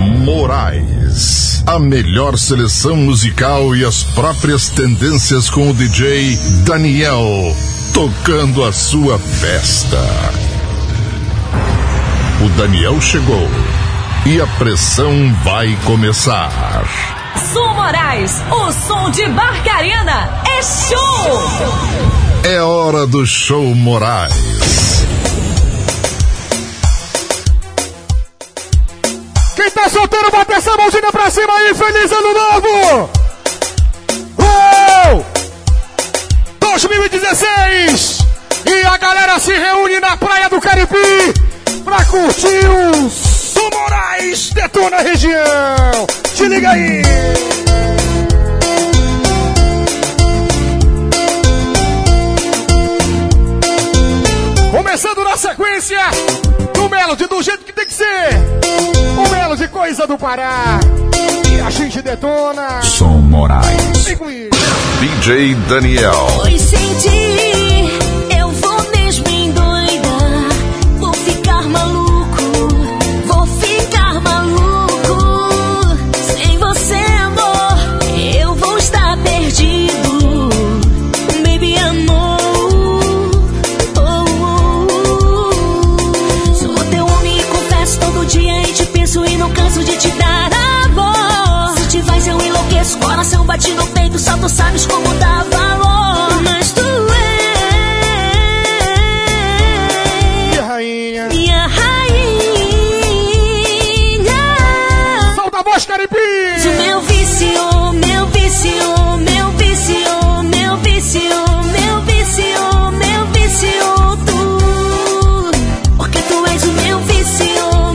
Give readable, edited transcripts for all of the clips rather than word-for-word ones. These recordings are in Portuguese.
Moraes. A melhor seleção musical e as próprias tendências com o DJ Daniel, tocando a sua festa. O Daniel chegou e a pressão vai começar. Som Moraes, o som de Barcarena é show! É hora do Show Moraes. Quem tá solteiro, bota essa mãozinha pra cima aí, feliz ano novo! 2016! E a galera se reúne na praia do Caribe pra curtir o Som Moraes Detona a Região! Te liga aí! Começando na sequência do Melody, do jeito que tem que ser. O Melody, coisa do Pará. E a gente detona. Som Moraes. Vem com isso. DJ Daniel. Pois senti, eu vou mesmo endoidar. Vou ficar maluco, vou ficar maluco. Sem você, amor, eu vou estar perdido. Baby, amor. Todo dia e te penso e não canso de te dar amor. Se te vais eu enlouqueço, coração bate no peito, só tu sabes como dá valor. Mas tu és minha rainha, minha rainha. Solta a voz, Caribe. O meu vício, meu vício, meu vício, meu vício, meu vício, meu vício, tu. Porque tu és o meu vício.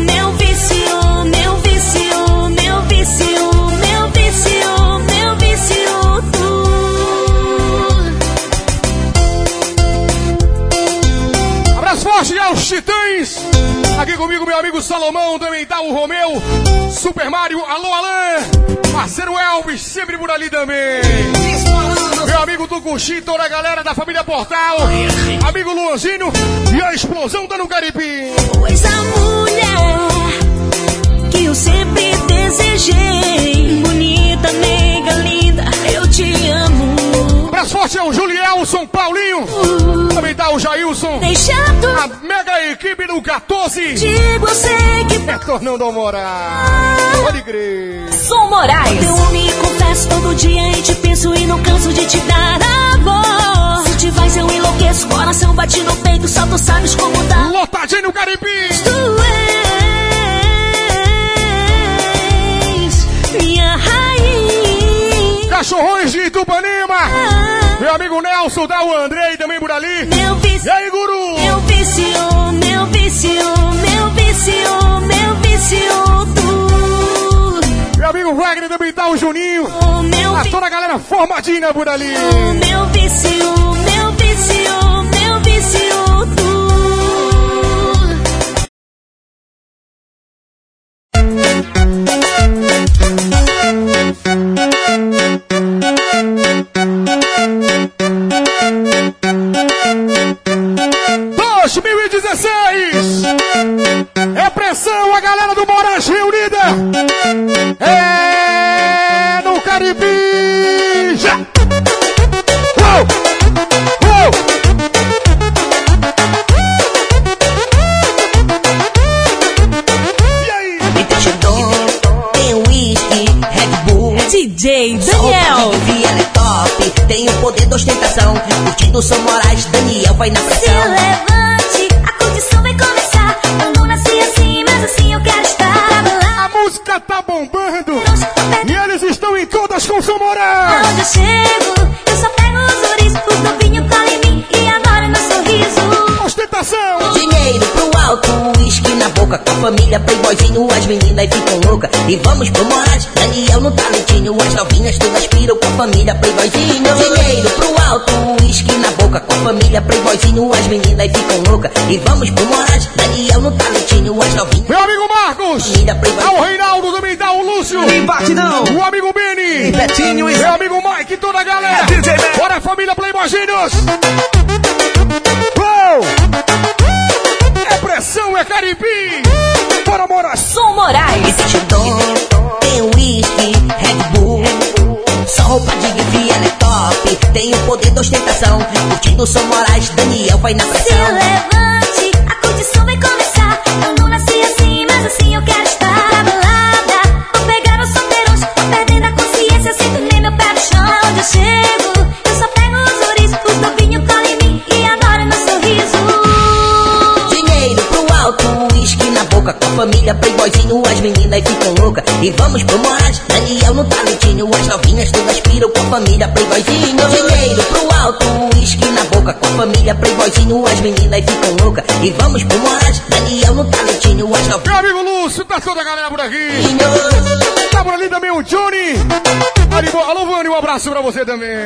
Forte aos Titãs. Aqui comigo meu amigo Salomão, também tá o Romeu, Super Mario, alô Alan, parceiro Elvis, sempre por ali também. Meu amigo Tucuxi, toda a galera da família Portal, amigo Luanzinho e a explosão tá no Caribe. Pois a mulher que eu sempre desejei, bonita, mega, linda, eu te amo. Abraço forte é o Julielson, Paulinho, também tá o Jailson, deixando a mega equipe do 14. Digo, eu sei que retornando ao Moraes. Pode crer. Som Moraes. Eu me confesso todo dia e te penso e não canso de te dar amor. Se te vais eu enlouqueço, coração bate no peito, só tu sabes como dá. Lotadinho no Caribe. Tu és minha rainha. Cachorrões de Itupanema. Meu amigo Nelson, dá o Andrei também por ali. Meu vício, e aí, guru? Meu vício, meu vício, meu vício, meu vício, tu. Meu amigo Wagner também tá o Juninho. Toda a galera formadinha por ali. Meu vício, meu vício, meu vício, tu. É pressão, a galera do Moraes reunida. É no Caribe. Já. Uou. Uou. E aí? Tem whisky, Red Bull, DJ Daniel. Ela é top, tem o poder da ostentação. Curtindo o Som Moraes, Daniel vai na pressão. Se levante, a curtição vai começar. Eu não nasci assim, mas assim eu quero estar. A música tá bombando e eles estão em todas com o Som Moraes. Onde eu chego, eu só pego os ouris, o novinho cola em mim e adora meu sorriso. Ostentação. Dinheiro pro alto, whisky na boca, com a família, playboyzinho, as meninas ficam loucas. E vamos pro Moraes, Daniel no talentinho, as novinhas todas piram com a família, playboyzinho. Dinheiro pro alto, whisky na boca, com a família, playboyzinho, as meninas ficam loucas. E vamos pro Moraes, Daniel no talentinho, as novinhas. Meu amigo Marcos, é o Reinaldo, também tá o Lúcio, o amigo Beni, meu amigo Mike, toda a galera. Bora família, playboyzinhos. Uou! É pressão, é Caribe. Bora, Moraes. Som Moraes. Moraes. Tem Chudon, tem uísque, Red Bull. Só roupa de grife, ela é top. Tem o poder da ostentação. Curtindo o Som Moraes, Daniel vai na pressão. Se levante, a curtição vai começar. Eu não nasci assim, mas assim eu quero estar. Na balada, vou pegar os solteirões. Tô perdendo a consciência, sinto nem meu pé no chão. Aonde eu chego, eu só pego os ouris. Os novinhos colam em mim e adoram meu sorriso. Dinheiro pro alto, uísque na boca. Com a família, playboyzinho, as meninas ficam loucas. E vamos pro Moraes, Daniel no talentinho. As novinhas todas piram com a família, playboyzinho. Dinheiro pro alto, uísque na boca. Com a família, playboyzinho, as meninas ficam loucas. E vamos pro Moraes, Daniel no talentinho. As novinhas. Meu amigo Lúcio, tá toda a galera por aqui. Tá por ali também o Johnny. Alô, Vani, um abraço pra você também.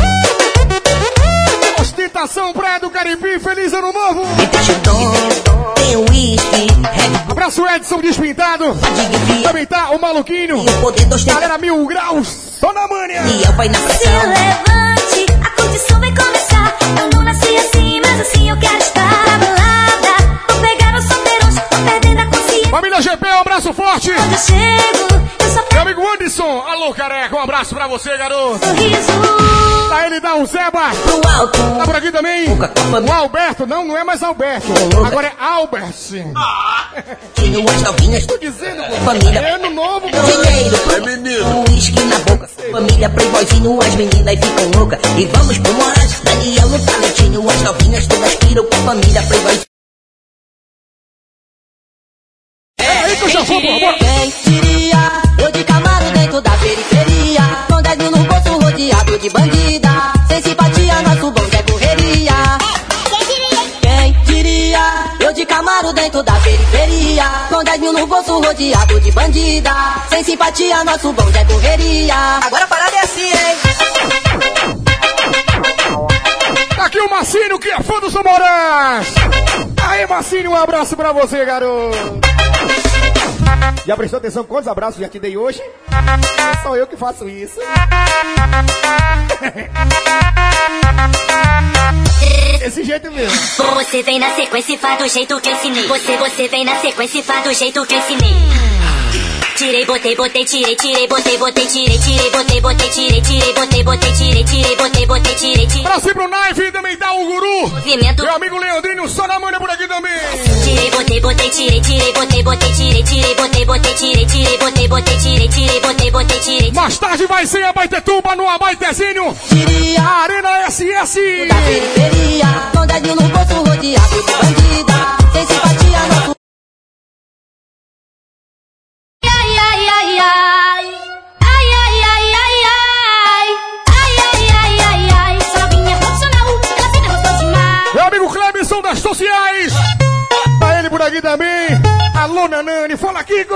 Ostentação Praia do Caribe, feliz ano novo. Tem Chudon, tem uísque, Red Bull. Abraço Edson Despintado. Também tá o Maluquinho. O poder da ostentação. Galera 1000 graus, só na manha. Daniel vai na Se pressão. levante, a curtição vai começar. Eu não nasci assim, mas assim eu quero estar. Na balada, vou pegar os solteirões. Tô perdendo a consciência. Família GP, um abraço forte. Onde eu chego, eu só Meu pego amigo Anderson, alô careca, um abraço pra você, garoto. um sorriso. Tá ele, dá um Zeba. Pro alto. Tá por aqui também Boca com a o família. Alberto, não é mais Alberto. Agora é Albert. Tinho as novinhas. Tô dizendo, pô. Família. É ano novo, pô. Dinheiro pro uísque na boca. Família, playboyzinho, as meninas ficam loucas. E vamos pro Moraes, Daniel no talentinho. As novinhas todas piram com a família, playboyzinho. Aí que eu já vou, por favor. Quem diria? Eu de Camaro dentro da periferia. Com 10 mil no bolso rodeado de bandida. Sem simpatia, nosso bonde é correria. Quem diria? Eu de Camaro dentro da periferia. Com 10 mil no bolso rodeado de bandida. Sem simpatia, nosso bonde é correria. Agora a parada é assim, hein? Tá aqui o Marcinho, que é fã do Som Moraes. Aí, Marcinho, um abraço pra você, garoto. Já prestou atenção quantos abraços já te dei hoje? É só eu que faço isso. Desse jeito mesmo. Você vem na sequência e faz do jeito que eu ensinei. Você vem na sequência e faz do jeito que eu ensinei. Tirei, botei, tirei, botei, tirei, botei, tirei, tirei. Pra cima pro Knife, também tá o Guru. Movimento. Meu amigo Leandrinho, só na manhã por aqui também. Tirei, botei, tirei, botei, tirei, tirei, botei, tirei. Mais tarde vai ser a Baitetuba no Abaitezinho. Diria Arena SS. da periferia. Com 10 mil no bolso rodeado de bandida. Sem simpatia, nosso Ai, ai, ai, ai. Ai, ai, ai, ai, ai. Ai, ai, ai, ai, ai. Só vinha profissional, ela sempre gostou demais. Meu amigo Clebson das sociais. Tá ele por aqui também. Alô, Nanani, fala, Kiko.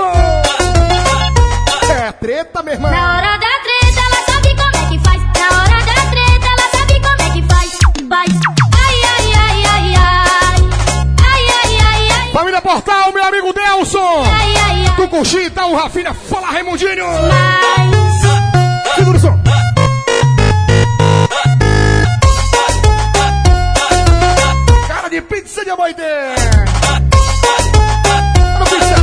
É treta, meu irmão. Na hora da treta, ela sabe como é que faz. Na hora da treta, ela sabe como é que faz. Faz. Ai, ai, ai, ai, ai. Ai, ai, ai, ai. Família Portal, meu amigo Delson. Ai, ai, ai. Do Cuxi, tá o Rafinha. Fala, Raimundinho. Mas... Segura o som. Cara de pizza de Abaité. Olha o pizza.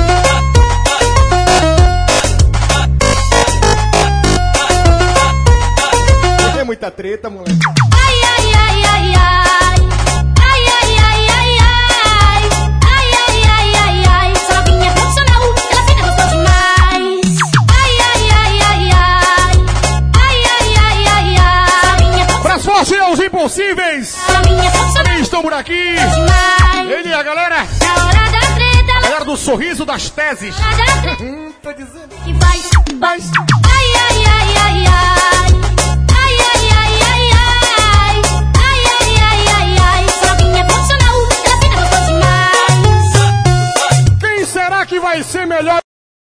Tem muita treta, moleque. Ai, ai, ai, ai, ai. Ai, ai, ai, ai, ai. Ai, ai, ai, ai, ai. Só vinha profissional, ela sempre gostou demais. Ai, ai, ai, ai, ai. Ai, ai, ai, ai, ai. Só vinha Pras forças aos impossíveis. Só vinha profissional Também estão por aqui. demais. Ele e a galera. Na hora da treta, ela Galera do sorriso das teses. na hora da treta Tô dizendo. que faz. Faz. Ai, ai, ai, ai, ai. Ai, ai, ai, ai, ai. Ai, ai, ai, ai, ai. Só vinha profissional, ela sempre gostou demais. Quem será que vai ser melhor?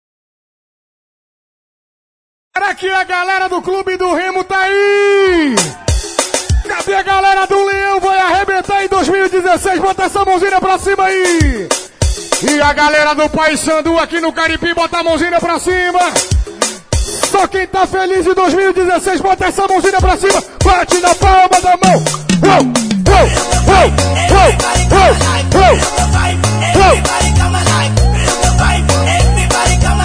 Será que a galera do Clube do Remo tá aí? Cadê a galera do Leão? Vai arrebentar em 2016. Bota essa mãozinha pra cima aí. E a galera do Paysandu aqui no Caribe, bota a mãozinha pra cima. Só quem tá feliz em 2016, bota essa mãozinha pra cima. Bate na palma da mão. Uou, uou, uou, uou, uou, uou, uou.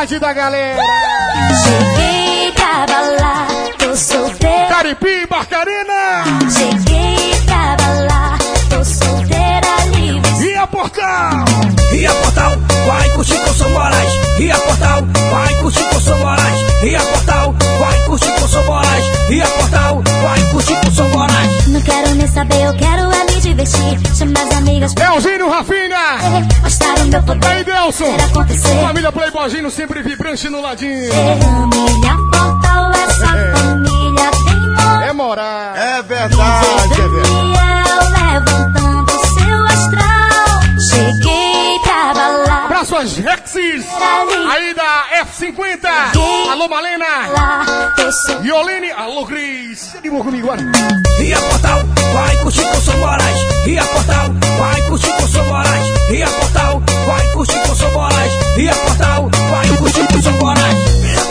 metade da galera. Cheguei pra balar, tô solteira. Caripi, Barcarena. Cheguei pra balar, tô solteira livre. E a Portal? E a Portal vai curtir com São Moraes. E a Portal vai curtir com São Moraes. E a Portal vai curtir com São Moraes. E a Portal vai curtir com São Moraes. Não quero nem saber, eu quero é me divertir. Chama as amigas pra Elzinho, Rafinha. mostrar o meu poder. Aí, Delson. Ver acontecer. Família Playboyzinho sempre vibrante no ladinho. Família Portal, essa família tem moral. É moral. É verdade, é verdade. Daniel levantando seu astral. Cheguei pra balar. Abraço às Rexes. Aí da F50. Alô, Malena. Lá, tô solteira. Violene. Alô, Cris. Se animou comigo agora. E a Portal vai curtir com São Moraes. E a Portal vai curtir com São Moraes. E a Portal vai curtir com São Moraes. E a Portal vai curtir com São Moraes.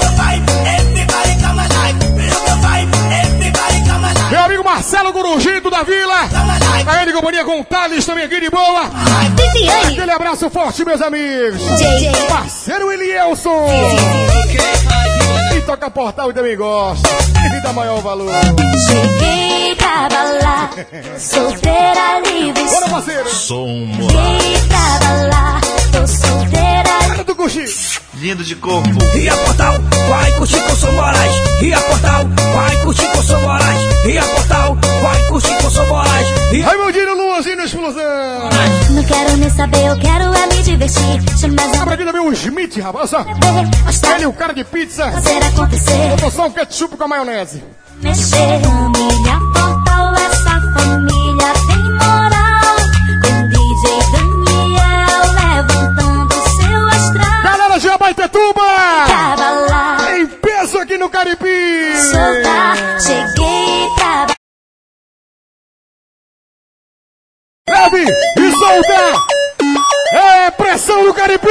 Meu amigo Marcelo Gurugito da Vila. Tá ele em companhia com o Thales também aqui de boa. Viviane. Aquele abraço forte, meus amigos. JJ. Parceiro Elielson. E toca Portal e também gosta. Ele dá maior valor. Cheguei pra balar, solteira livre. Bora, parceiro. Som Moraes. Cheguei pra balar, tô solteira Cara do Cuxi. Lindo de corpo. E a Portal vai curtir com São Moraes. E a Portal vai curtir com São Moraes. E a Portal vai curtir com São Moraes. E a Raimundinho, Luanzinho, Explosão. Não quero nem saber, eu quero é me divertir. Chama as Abra aqui também o Smith, rapaz. Ó. amigas, mostrar Ele, o cara de pizza. fazer acontecer. Botou só um ketchup com a maionese. Mexer. Família Portal, essa família tem moral. Com DJ Daniel levantando seu astral. Galera de Abaetetuba. Pra balar, Em peso aqui no Caripi. soltar. Cheguei pra Leve e solta. É pressão no Caripi.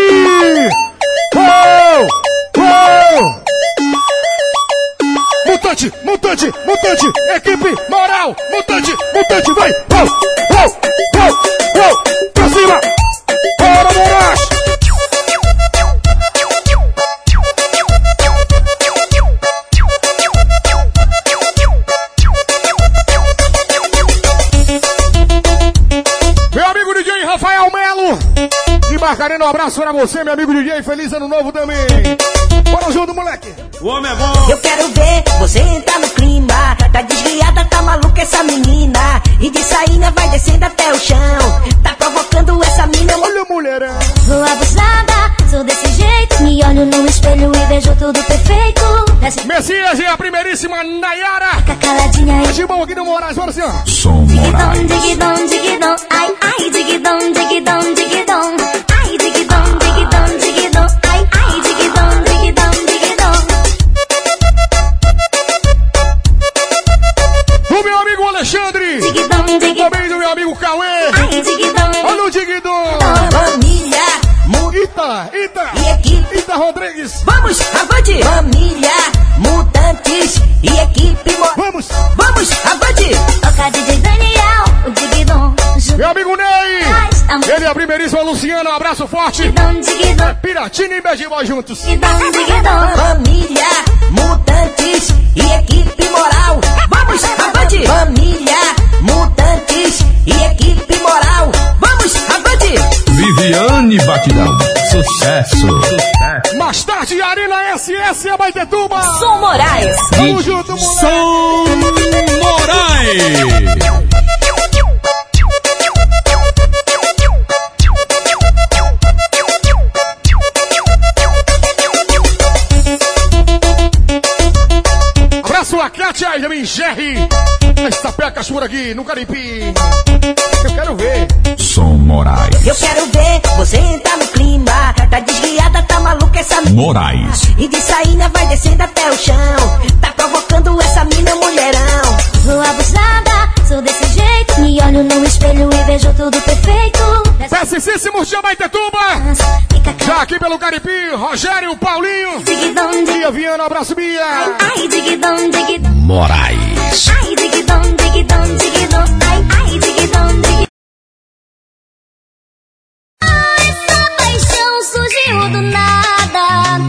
Mutante, mutante, mutante. Equipe, moral. Mutante, mutante, vai. Pra cima. Bora, Moraes. Meu amigo DJ Rafael Melo. De Barcarena, um abraço pra você, meu amigo DJ. Feliz ano novo também. Bora junto, moleque. O homem é bom. Eu quero ver você entrar no clima. Tá desviada, tá maluca essa menina. E de sainha vai descendo até o chão. Tá provocando essa mina. Olha, mulherão. Vou abusada, sou desse jeito. Me olho no espelho e vejo tudo perfeito. Desce Messias e a primeiríssima Nayara. fica caladinha aí. De bom aqui no Moraes, bora assim, ó. Som Digidom, Moraes. digidom, digidom. Ai, ai, digidom, digidom, digidom. Ai, digidom, digidom, digidom. Ai, ai, digidom, digidom, digidom. Do meu amigo Alexandre. Digidom, digidom. Também do meu amigo Cauê. Ai, digidom. Olha o Digidom. Família, Ita. e equipe. Ita Rodrigues. Vamos, avante! Família, mutantes e equipe. Vamos. Vamos, avante! Toca DJ Daniel, o digidom. Meu amigo Ney. Ele é a primeiríssima Luciana. Um abraço forte. Digidom, digidom. Piratina e Bad Boy juntos. Digidom, digidom. Família, mutantes e equipe moral. Vamos, avante! Família, mutantes e equipe moral. Vamos, avante! Viviane Batidão. Sucesso. Mais tarde, Arena SS Abaetetuba. Som Moraes. Tamo junto, moleque. Som Moraes. Abraço a Kátia e também Jerry. As sapecas por aqui no Caripi. Eu quero ver. Som Moraes. Eu quero ver você entrar no clima. Tá desviada, tá maluca essa mina. Moraes. E de sainha vai descendo até o chão. Tá provocando essa mina, mulherão. Vou abusada, sou desse jeito. Me olho no espelho e vejo tudo perfeito. Pessicíssimos de Abaetetuba. Fica Já aqui pelo Caripi, Rogério, Paulinho. digidom, digidom. Bia Viana, abraço Bia. Ai, digidom, digidom. Moraes. Ai, digidom, digidom, digidom. Ai, ai, digidom, digidom. Essa paixão surgiu do nada.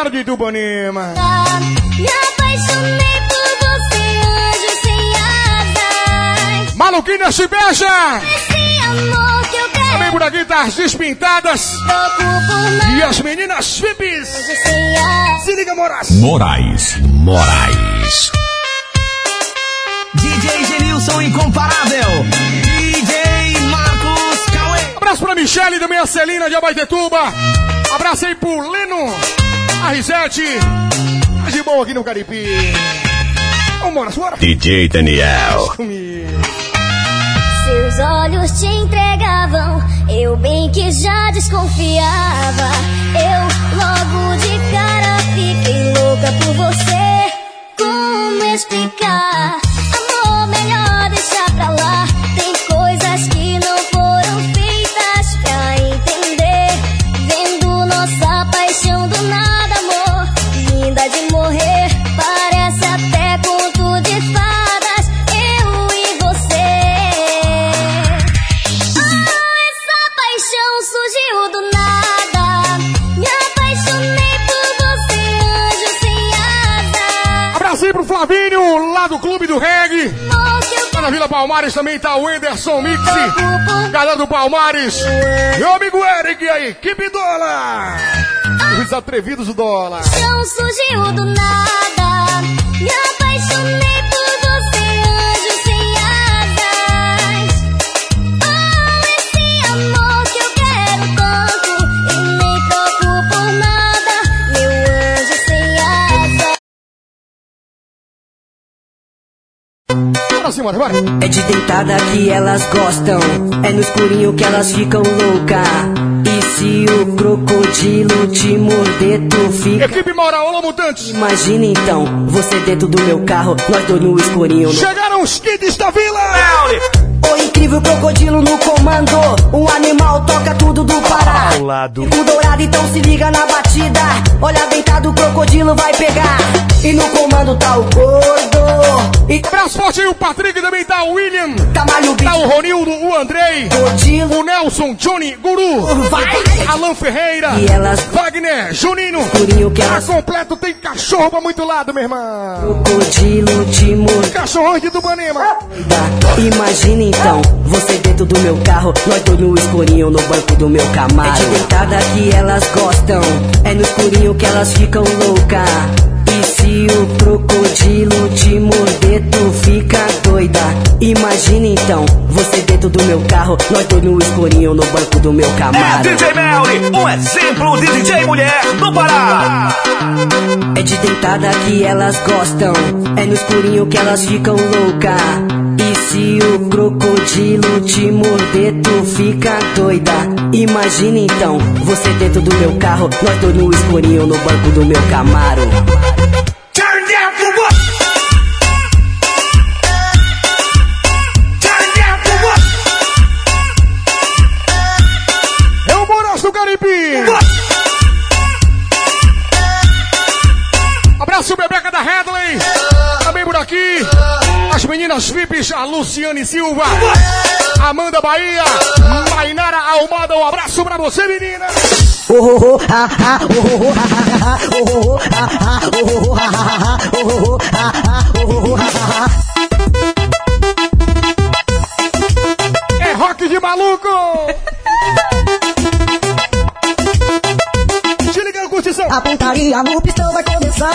Claro de Tubanema. Me apaixonei por você, anjo sem asas. Maluquinha se beija. Esse amor que eu quero. Também por aqui tá as despintadas. Louco por nada. E as meninas fipis. Anjo sem asas. Se liga, Moraes. Moraes. DJ Genilson Incomparável. DJ Marcos Cauê. Abraço pra Michele e também a Celina de Abaetetuba. Abraço aí pro Leno, a Risete. Tá de boa aqui no Caribe. Vambora, bora. DJ Daniel. Comigo. Seus olhos te entregavam, eu bem que já desconfiava. Eu logo de cara fiquei louca por você. Como explicar? Amor, melhor deixar pra lá. Tem coisas que não foram feitas pra entender. Vendo nossa paixão do nada, amor, linda de morrer. Parece até conto de fadas, eu e você. Essa paixão surgiu do nada. Me apaixonei por você, anjo sem asas. Abraço aí pro Flavinho, lá do Clube do Reggae. Lá na Vila Palmares também tá o Anderson Mix. Galera do Palmares. Meu amigo Eric e a equipe Dólar. Os atrevidos do Dólar. Paixão surgiu do nada. Me apaixonei por você, anjo sem asas. Esse amor que eu quero tanto e nem troco por nada, meu anjo sem asas. Bora sim, bora. É de deitada que elas gostam, é no escurinho que elas ficam louca. E se o crocodilo te morder, tu fica... Equipe Moral, alô mutantes. Imagina então, você dentro do meu carro, nós dois no escurinho. Chegaram os kids da vila. O incrível crocodilo no comando, um animal toca tudo do Pará. O dourado então se liga na batida, olha deitado o crocodilo vai pegar. E no comando tá o gordo. E Abraço forte aí, o Patrick também tá o William. Tamalho Tá o Ronildo, o Andrei. Crocodilo. O Nelson, Johnny, Guru. Vai. Alan Ferreira. E elas... Wagner, Juninho. Escurinho que Tá elas... completo, tem cachorro pra muito lado, meu irmão. Crocodilo te morder. Cachorrão de Tubanema. Imagina então, você dentro do meu carro, nós dois no escurinho no banco do meu Camaro. É de deitada que elas gostam, é no escurinho que elas ficam louca. E se o crocodilo te morder, tu fica doida. Imagina então, você dentro do meu carro, nós dois no escurinho no banco do meu Camaro. É DJ Melly, um exemplo de DJ mulher do Pará. É de deitada que elas gostam, é no escurinho que elas ficam louca. E se o crocodilo te morder, tu fica doida. Imagina então, você dentro do meu carro, nós dois no escurinho no banco do meu Camaro. Turn down for what? Turn down for what? É o Moraes do Caribe. Abraço, Bebeca da Headley. Também por aqui. As meninas VIPs, a Luciane Silva, Amanda Bahia, Mainara Almada, um abraço pra você, menina. É rock de maluco. Se liga na curtição. A pontaria no pistão vai começar.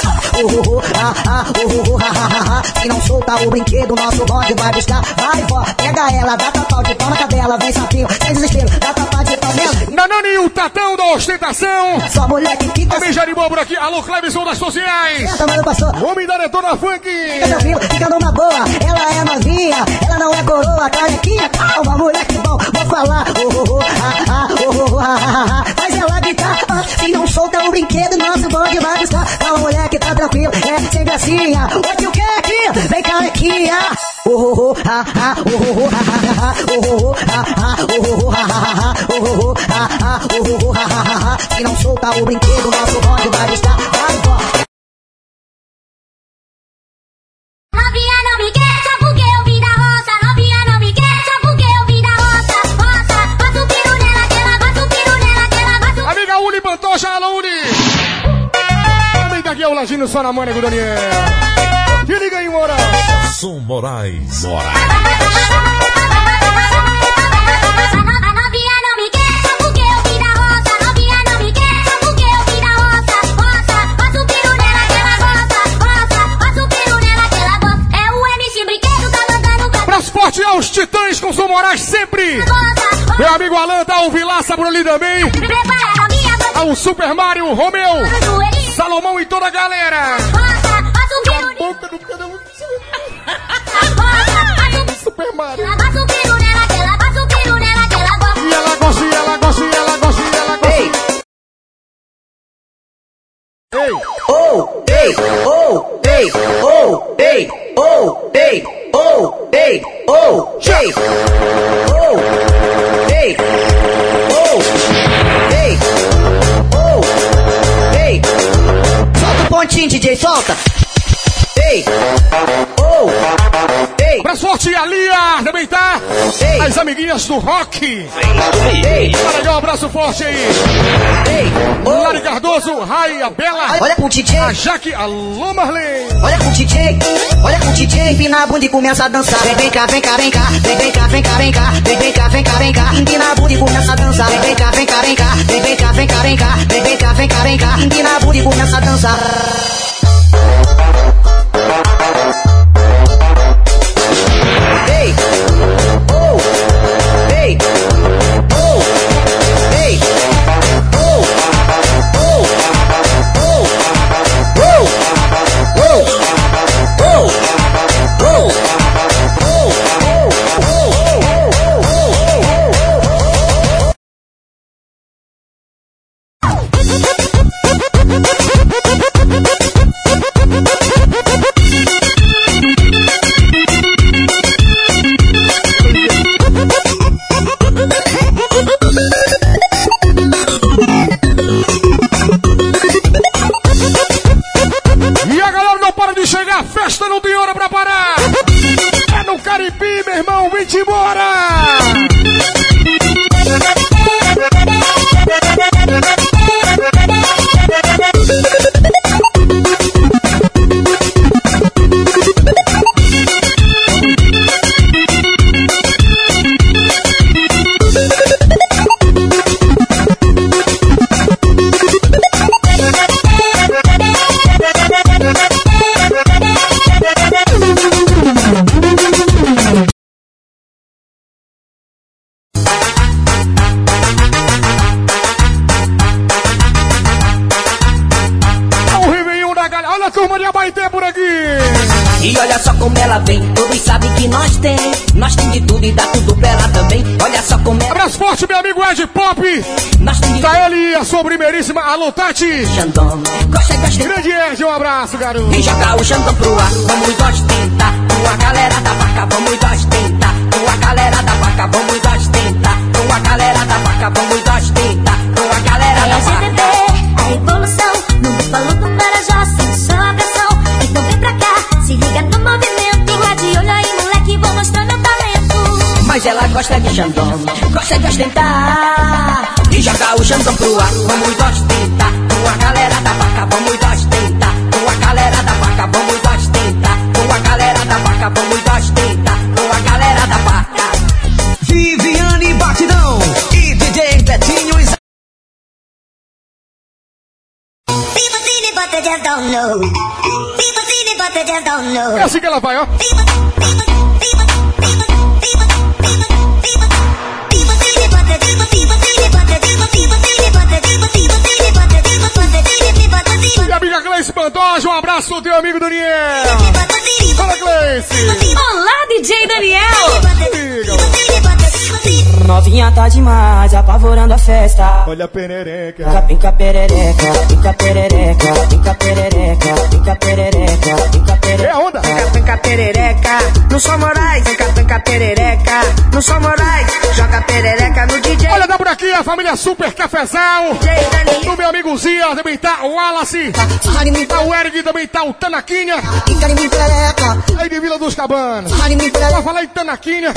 Se não solta o brinquedo, nosso bonde vai buscar. Vai, vó, pega ela, dá tapau de pau na cadela. Vem sapinho, sem desespero, dá tapau de pau mesmo. Nanani, o Tatão da ostentação. Só mulher que fica Também Jaribó por aqui. Alô, Clebson das sociais. certa, mano, pastor. Homem da Detona Funk. Fica tranquilo, fica numa boa. Ela é novinha, ela não é coroa, carequinha. Calma, moleque bom, vou falar. Faz ela gritar. Se não solta o brinquedo, nosso bonde vai buscar. Calma, moleque, tá tranquilo, é sem gracinha. O que o que aqui? Vem carequinha. Se não solta o brinquedo, nosso bonde vai buscar. Vai, vó. Novinha não me quer só porque eu vim da roça. Novinha não me quer só porque eu vim da roça. Roça, bota o piro nela, que ela bota o piro nela, que ela bota o... Amiga Uni Pantoja, alô Uni. Ladinho só na manha com o Daniel. Se liga aí, Moraes. Som Moraes. Forte aos Titãs com Som Moraes sempre. Meu amigo Alan tá ao Vilaça por ali também. Ao Super Mario, Romeu, Salomão e toda a galera. A boca do cada um. Super Mario. E ela gosta, e ela gosta, e ela gosta, e ela gosta. Ei! Oh, ei, oh, ei, oh, ei, oh, ei, oh, ei, oh, ei, oh, ei, oh, ei, oh, ei. Solta o pontinho, DJ, solta. Ei, oh, ei. Pra sorte a Lia também tá. Ei. As amiguinhas do rock. Ei, Para aí, um abraço forte aí. ei, oh. Lari Cardoso, Rai, a Bela, Olha pro DJ. a Jaque, alô Marlene. Olha com o DJ, olha com o DJ, empina a bunda e começa a dançar. Vem cá, vem cá, vem cá, vem cá, vem cá, vem cá, vem cá, vem cá, vem cá, empina a bunda e começa a dançar. Vem cá, vem cá, vem cá, vem cá, vem cá, vem cá, vem cá, vem cá, vem cá, empina a bunda e começa a dançar. Ei, oh, ei, oh, ei, oh, oh, oh, oh, E a galera não para de chegar, a festa não tem hora pra parar. É no Caribe, meu irmão, vem-te embora. Turma de Abaeté por aqui. E olha só como ela vem, todos sabem que nós tem de tudo e dá tudo pra ela também. Olha só como ela. Abraço forte, meu amigo Ed Pop. Nós tem de Tá ele e a sua primeiríssima, alô Tati. Xandão, gosta, gosta. Grande Ed, um abraço, garoto. E jogar o Xandão pro ar, vamos ostentar. Com a galera da vaca, vamos ostentar. Com a galera da vaca, vamos ostentar. Com a galera da vaca, vamos ostentar. Com a galera da vaca. A revolução, no falou do Marajó, sem só abração. Então vem pra cá, se liga no movimento. Fica de olho aí, moleque, vou mostrar meu talento. Mas ela gosta de Xandão, gosta de ostentar. E jogar o Xandão pro ar, vamos ostentar. Com a galera da vaca, vamos ostentar. Com a galera da vaca, vamos ostentar. Com a galera da vaca, vamos ostentar. Com a galera da vaca. Viviane Batidão e DJ Betinho e People see me, but they just don't know. People see me, but they just don't know. É assim que ela vai, ó. Minha amiga Gleice Pantoja, um abraço ao teu amigo Daniel. Fala, Gleice. Olá, DJ Daniel. Novinha tá demais, apavorando a festa. Olha a perereca. Pica perereca, pica perereca, pica perereca, pica perereca, pica perereca. É a onda. Penca perereca, no Som Moraes. Penca perereca, no Som Moraes. Joga perereca no DJ. Olha, dá por aqui a família Super Cafezal. DJ Daniel. O meu amigo Zia, também tá o Wallace. Tá o Eric, também tá o Tanaquinha. Aí de Vila dos Cabanos. Pra falar em Tanaquinha,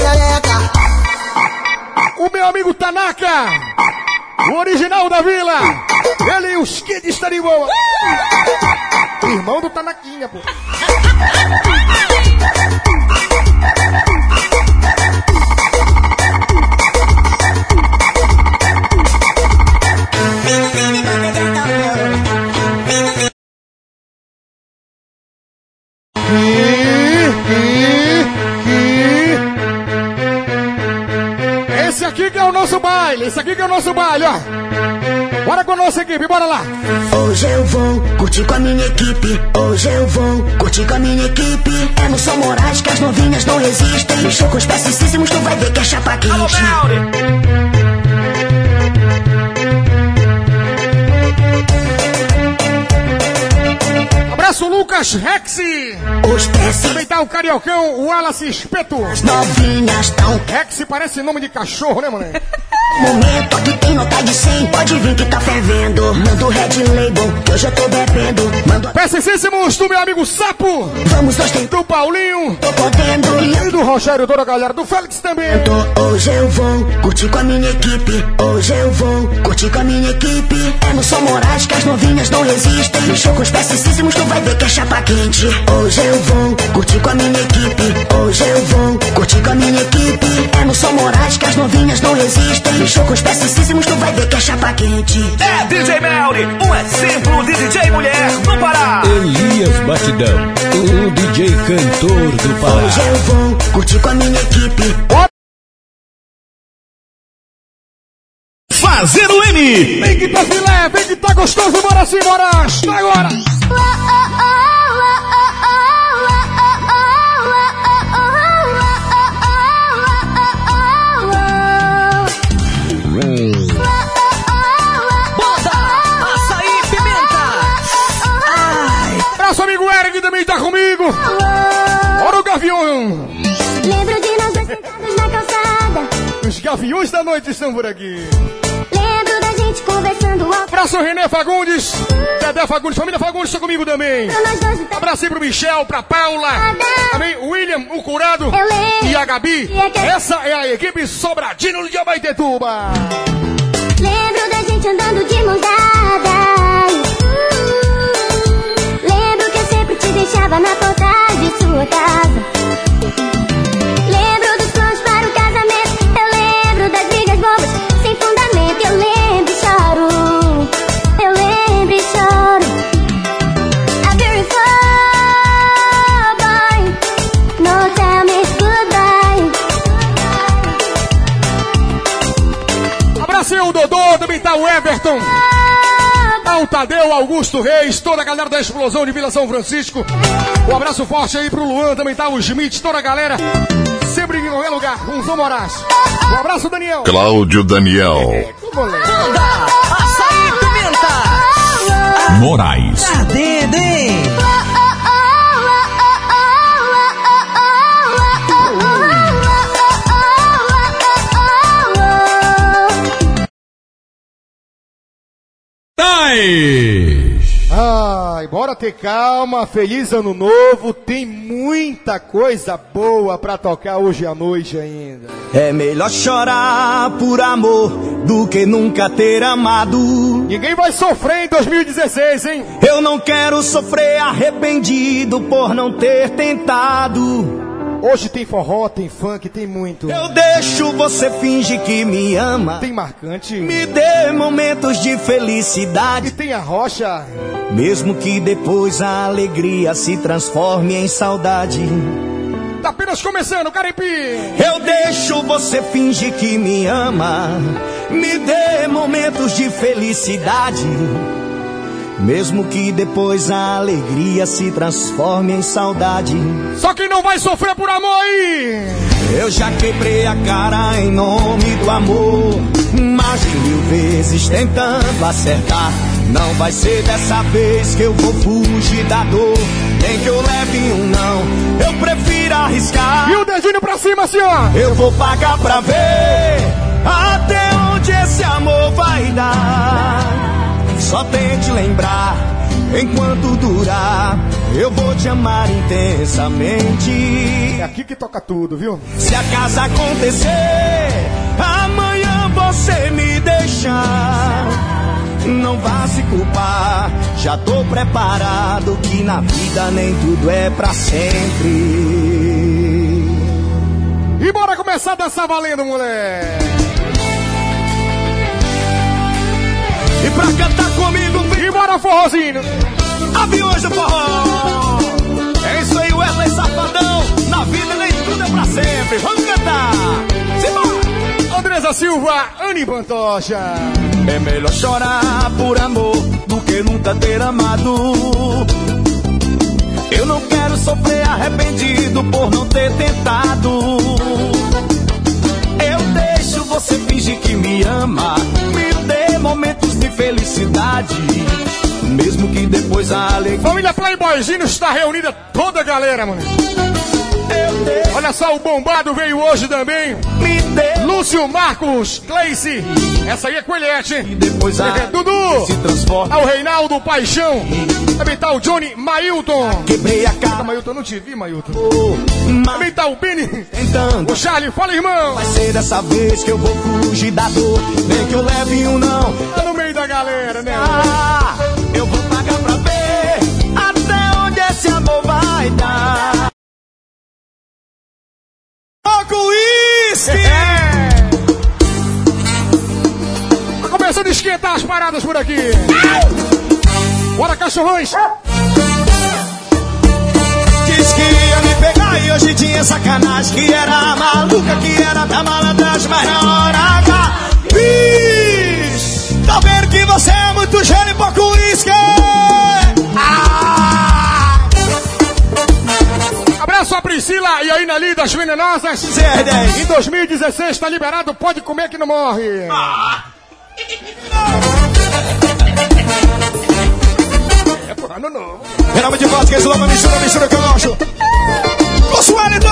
o meu amigo Tanaka, o original da vila. Ele e os Kids estão de boa. Irmão do Tanaquinha, pô. Esse aqui que é o nosso baile, ó. Bora com a nossa equipe, bora lá. Hoje eu vou curtir com a minha equipe. Hoje eu vou curtir com a minha equipe. É no São Moraes que as novinhas não resistem. Show com os especíssimos, tu vai ver que é chapa quente. Abraço Lucas Rex. Também tá o Cariocão, o Wallace Espeto. As novinhas tão. Rex parece nome de cachorro, né, mano? Momento aqui tem nota de 100, pode vir que tá fervendo. Manda o Red Label, que hoje eu tô bebendo. Manda Peçíssimos do meu amigo Sapo. Vamos nós tem. Do Paulinho. Tô podendo. E do Rogério, toda a galera. Do Félix também. Hoje eu vou curtir com a minha equipe. Hoje eu vou curtir com a minha equipe. É no São Moraes que as novinhas não resistem. Show com os especíssimos, tu vai ver que é chapa quente. Hoje eu vou curtir com a minha equipe. Hoje eu vou curtir com a minha equipe. É no São Moraes que as novinhas não resistem. Show com os especíssimos, tu vai ver que é chapa quente. É DJ Melry, um exemplo de DJ mulher no Pará. Elias Batidão, o DJ cantor do Pará. Hoje eu vou curtir com a minha equipe. Fazer o M. Vem que tá filé, vem que tá gostoso, bora sim, bora. Agora. Nosso amigo Eric também tá comigo. Bora o Gavião. Lembro de nós dois sentados na calçada. Os Gaviões da Noite estão por aqui. Lembro da gente conversando alto. Abraço René Fagundes, Dedé Fagundes, família Fagundes tá comigo também. Abraço aí pro Michel, pra Paula. Também o William, o Curado e a Gabi. Essa é a equipe Sobradinho de Abaetetuba. Lembro da gente andando de mãos dadas. Te deixava na porta de sua casa. Lembro dos planos para o casamento. Eu lembro das brigas bobas sem fundamento. Eu lembro e choro. Eu lembro e choro. A beautiful boy. No tell me goodbye. Abracei o Dodô, também tá o Everton. O Tadeu, Augusto Reis, toda a galera da Explosão de Vila São Francisco. Um abraço forte aí pro Luan, também tá o Schmidt, toda a galera. Sempre em qualquer lugar, um São Moraes. Um abraço, Daniel. Cláudio Daniel. Manda açaí pimenta. Moraes. Ai, bora ter calma, feliz ano novo, tem muita coisa boa pra tocar hoje à noite ainda. É melhor chorar por amor do que nunca ter amado. Ninguém vai sofrer em 2016, hein? Eu não quero sofrer arrependido por não ter tentado. Hoje tem forró, tem funk, tem muito. Eu deixo você fingir que me ama. Tem marcante. Me dê momentos de felicidade. E tem a rocha. Mesmo que depois a alegria se transforme em saudade. Tá apenas começando, Caripi. Eu deixo você fingir que me ama. Me dê momentos de felicidade. Mesmo que depois a alegria se transforme em saudade. Só quem não vai sofrer por amor aí. Eu já quebrei a cara em nome do amor. Mais de 1000 vezes tentando acertar. Não vai ser dessa vez que eu vou fugir da dor. Nem que eu leve um não, eu prefiro arriscar. E o dedinho pra cima, senhor. Eu vou pagar pra ver até onde esse amor vai dar. Só tente lembrar, enquanto durar, eu vou te amar intensamente. É aqui que toca tudo, viu? Se acaso acontecer, amanhã você me deixar, não vá se culpar. Já tô preparado que na vida nem tudo é pra sempre. E bora começar a dançar valendo, moleque. E pra cantar comigo, e bora forrozinho. Aviões do forró. É isso aí, Wesley Safadão. Na vida nem tudo é pra sempre. Vamos cantar. Simbora. Andresa Silva, Anny Pantoja. É melhor chorar por amor do que nunca ter amado. Eu não quero sofrer arrependido por não ter tentado. Eu deixo você fingir que me ama, me dê momentos de felicidade, mesmo que depois a alegria... Família Playboyzinho está reunida toda a galera, mano. Olha só, o bombado veio hoje também. Lúcio Marcos, Gleice. Essa aí é Coelhete. E depois a Dudu. Se transforma. Ao Reinaldo Paixão. Também tá o Johnny Mailton. Quebrei a cara. Mailton, não te vi, Mailton. Também tá o Bini. Tentando. O Charlie, fala, irmão. Vai ser dessa vez que eu vou fugir da dor. Nem que eu leve um não. Tá no meio da galera, né? Eu vou pagar pra ver até onde esse amor vai dar. Com isso! Tá começando a esquentar as paradas por aqui. Bora, cachorrões! Diz que ia me pegar e hoje tinha sacanagem. Que era maluca, que era da malandragem. Mas na hora H, tá vendo que você é muito gênio e pouco uísque? Abraço a Priscila e a Inali das Venenosas. Em 2016 tá liberado, pode comer que não morre. É por ano novo. Em nome de vodka, esse logo mistura que eu gosto. Consuelito!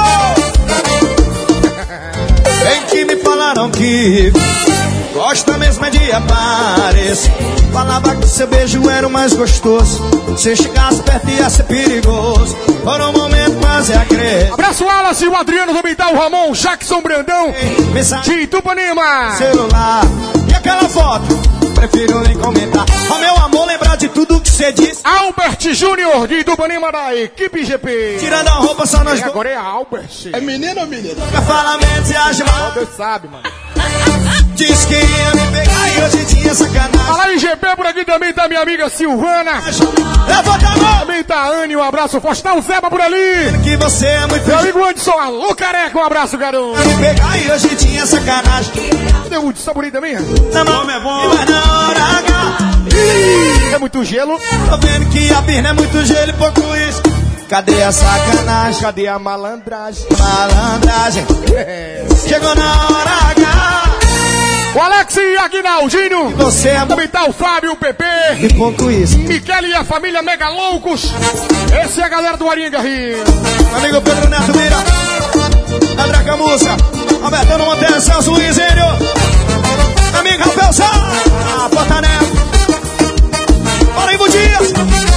Bem que me falaram que gosta mesmo é de aparecer. Falava que seu beijo era o mais gostoso. Se chegasse perto ia ser perigoso. Por um momento, mas é acredito. Abraço o Wallace, o Adriano do Mental, o Ramon, o Jackson Brandão, de Itupanema. Celular e aquela foto, prefiro nem comentar. Ó meu amor, lembrar de tudo que você disse. Albert Júnior, de Itupanema, da equipe GP. Tirando a roupa só nós dois. Agora é Albert. É menino ou menina? Nunca fala menos e age mal. Deus sabe, mano. Diz que ia me pegar e hoje tinha sacanagem. Fala em GP, por aqui também tá minha amiga Silvana. Levanta a mão. Também tá a Anny, um abraço forte. Tá o Zeba por ali. Que você é muito... Meu amigo Anderson, alô careca, um abraço, garoto. Me pegar e hoje tinha sacanagem. Cadê o Hudson por aí também? Na mão é bom. Mas na hora H, é muito gelo. tô vendo que a birna é muito gelo e pouco isso. Cadê a sacanagem? Cadê a malandragem? Malandragem. Chegou na hora H. O Alex e Aguinaldinho. Você é também tá o Fábio, o PP. E pouco isso. Miquele e a família Mega Loucos. Esse é a galera do Aringa Rio. Amigo Pedro Neto Mira. André Camussa. Albertano Monteiro, Celso Luizinho. Amigo Rafael Sá. Porta Neto. Bora Ivo Dias.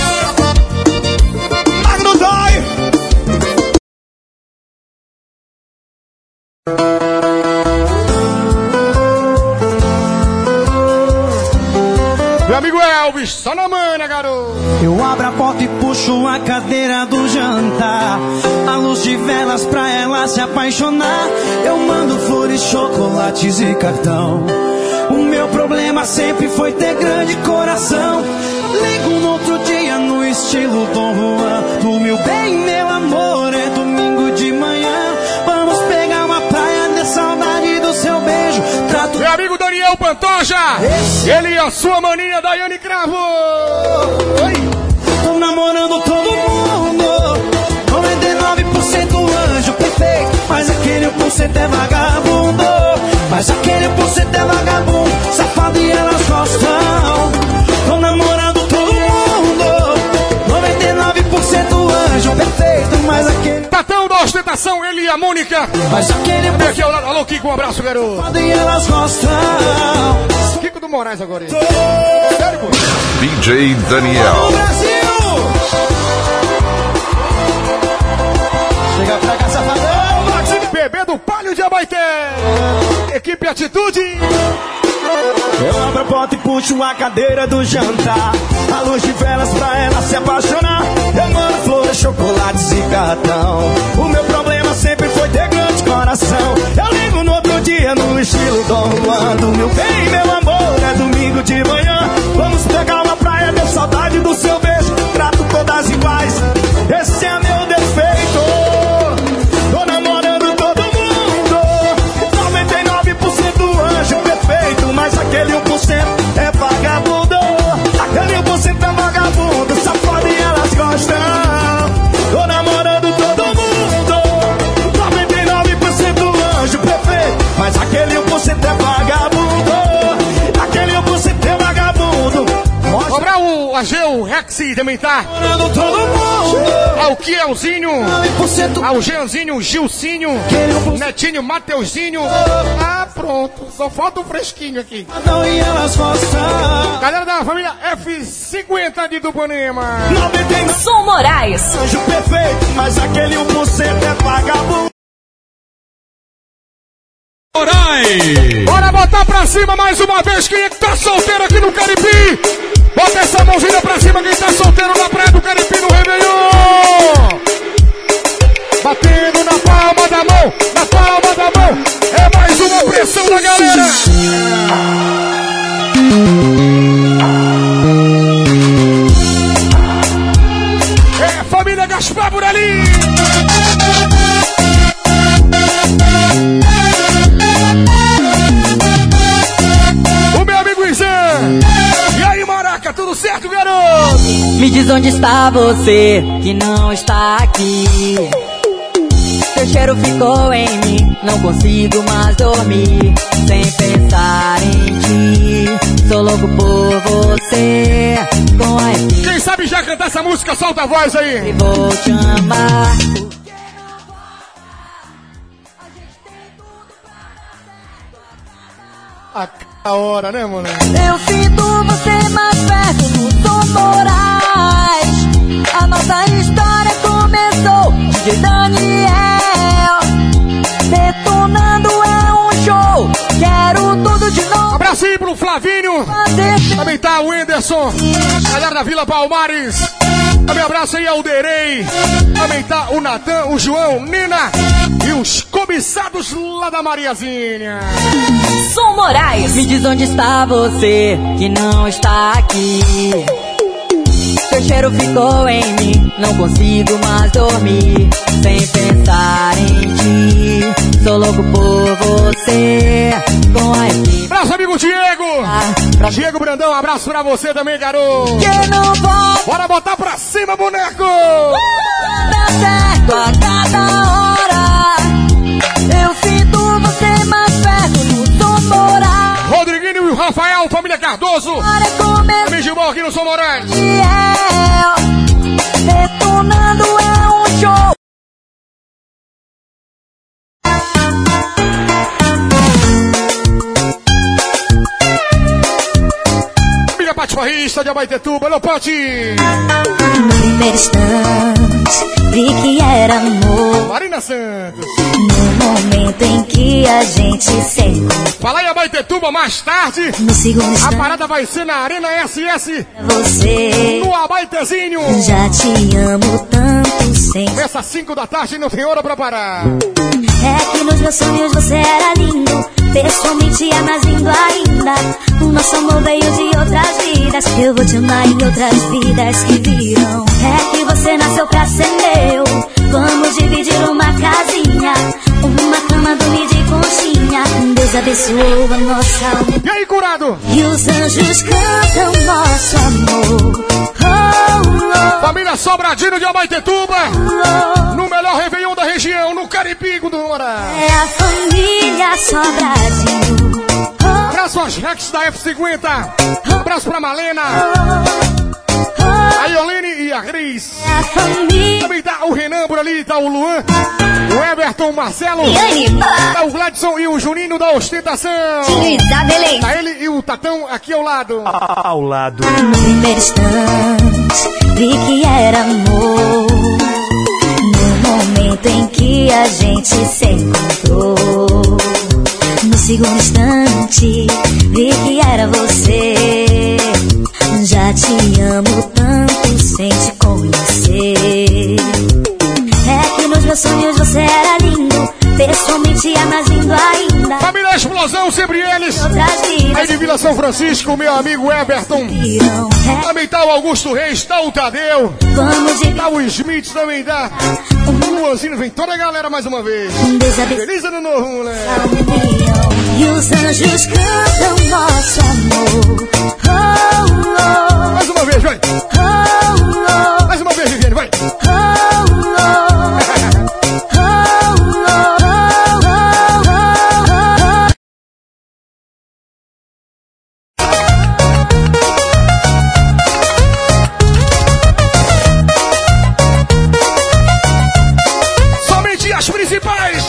Magno Toy. Meu amigo Elvis, só na mana, garoto. Eu abro a porta e puxo a cadeira do jantar. A luz de velas pra ela se apaixonar. Eu mando flores, chocolates e cartão. O meu problema sempre foi ter grande coração. Ligo no outro dia no estilo Dom Juan. Do meu bem, meu amor, é domingo de manhã. Vamos pegar uma praia de saudade do seu beijo. Trato... Meu amigo Daniel Pantoja. Ele e a sua maninha Daiane Cravo. Oi. Tô namorando todo mundo. 99% anjo perfeito. Mas aquele 1% é vagabundo. Mas aquele 1% é vagabundo. Safado e elas gostam. Tô namorando todo mundo. 99% anjo perfeito. Mas aquele... Tatão da ostentação, ele e a Mônica. Mas aquele... Vem aqui ao lado. Alô, Kiko, um abraço, garoto. Safado e elas gostam. Kiko do Moraes agora aí. Sério, pô? DJ Daniel. No Brasil! Chega pra cá, safadão! Bebê do Palio de Abaité. Equipe Atitude. Eu dobra a porta e puxo a cadeira do jantar. A luz de velas pra ela se apaixonar. Eu mando flores, chocolates e cartão. O meu problema sempre foi ter grande coração. Eu ligo no outro dia no estilo Dom Juan. Do meu bem, meu amor, é domingo de manhã. Vamos pegar uma praia, deu saudade do seu beijo. Trato todas iguais, esse é meu defeito. Tô namorando todo mundo, 99% anjo perfeito. Mas aquele 1% é vagabundo. Aquele 1% é vagabundo, safado e elas gostam. Tô namorando todo mundo, 99% anjo perfeito. Mas aquele 1% é vagabundo. Aquele 1% é vagabundo. Cobrar o Ageu, Rexy também tá. Ao Kielzinho, ao Jeanzinho, Gilcinho, Netinho, Mateuzinho. Ah, pronto, só falta um fresquinho aqui. Galera da família F50 de Tupanema. Som Moraes. Anjo perfeito, mas aquele 1% é vagabundo. Moraes. Bora botar pra cima mais uma vez quem é que tá solteiro aqui no Caribe. Bota essa mãozinha pra cima quem tá solteiro na praia do Caribe no Réveillon. Batendo na palma da mão, na palma da mão. É mais uma pressão da galera. É família Gaspar por ali. O meu amigo Izan. E aí, Maraca, tudo certo, garoto? Me diz onde está você, que não está aqui. Seu cheiro ficou em mim, não consigo mais dormir sem pensar em ti. Sou louco por você, com a Quem sabe já cantar essa música, solta a voz aí. E vou te amar. A hora, né, mano? Eu sinto você mais perto no Som Moraes. A nossa história começou de Daniel. Detonando é um show, quero tudo de novo. Abraço aí pro Flavinho. Também tá o Anderson. Galera da Vila Palmares. Também abraço aí ao Derei. Também tá o Natan, o João, Nina e os cobiçados lá da Mariazinha. Som Moraes. Me diz onde está você, que não está aqui. Seu cheiro ficou em mim, não consigo mais dormir sem pensar em ti. Sou louco por você, com a equipe. Abraço, amigo Diego. Diego Brandão, abraço pra você também, garoto. Que não vou. Bora botar pra cima, boneco. Dá certo a cada hora. Eu sinto você mais perto no Som Moraes. Rodriguinho e o Rafael, família Cardoso. Também de boa aqui no Som Moraes. Detonando é um show. Amiga Patifarrista de Abaetetuba, alô Pati. No primeiro instante, vi que era amor. Marina Santos. No momento em que a gente se encontrou. Fala aí, Abaetetuba, mais tarde. No segundo instante, a parada vai ser na Arena SS. Você. No Abaetezinho. Já te amo tanto sem. Começa às 5 da tarde e não tem hora pra parar. É que nos meus sonhos você era lindo. Pessoalmente é mais lindo ainda. O nosso amor veio de outras vidas. Eu vou te amar em outras vidas que virão. É que você nasceu pra ser meu. Vamos dividir uma casinha, uma cama, dormir de conchinha. Deus abençoou a nossa alma. E aí, curado? E os anjos cantam nosso amor. Oh, oh. Família Sobradinho de Abaetetuba. No melhor Réveillon da região, no Caripigo do Moraes. É a família Sobradinho. Abraço aos Rex da F50. Abraço pra Malena. A Iolene e a Cris. Também tá o Renan por ali, tá o Luan, o Everton, o Marcelo, tá o Gladson e o Juninho da Ostentação. Tá ele e o Tatão aqui ao lado. Ao lado. No primeiro instante, vi que era amor. No momento em que a gente se encontrou. No segundo instante vi que era você. Já te amo tanto sem te conhecer. É que nos meus sonhos você era lindo, pessoalmente é mais lindo ainda. Família Explosão, sempre eles. Aí de Vila São Francisco, meu amigo Everton. Também tá o Augusto Reis, tá o Tadeu. Tá o Smith, também tá o Luanzinho, vem toda a galera mais uma vez. Feliz ano novo, moleque. E os anjos cantam nosso amor. Oh, oh. Mais uma vez, vai. Oh, oh. Mais uma vez, Viviane, vai. Somente as principais.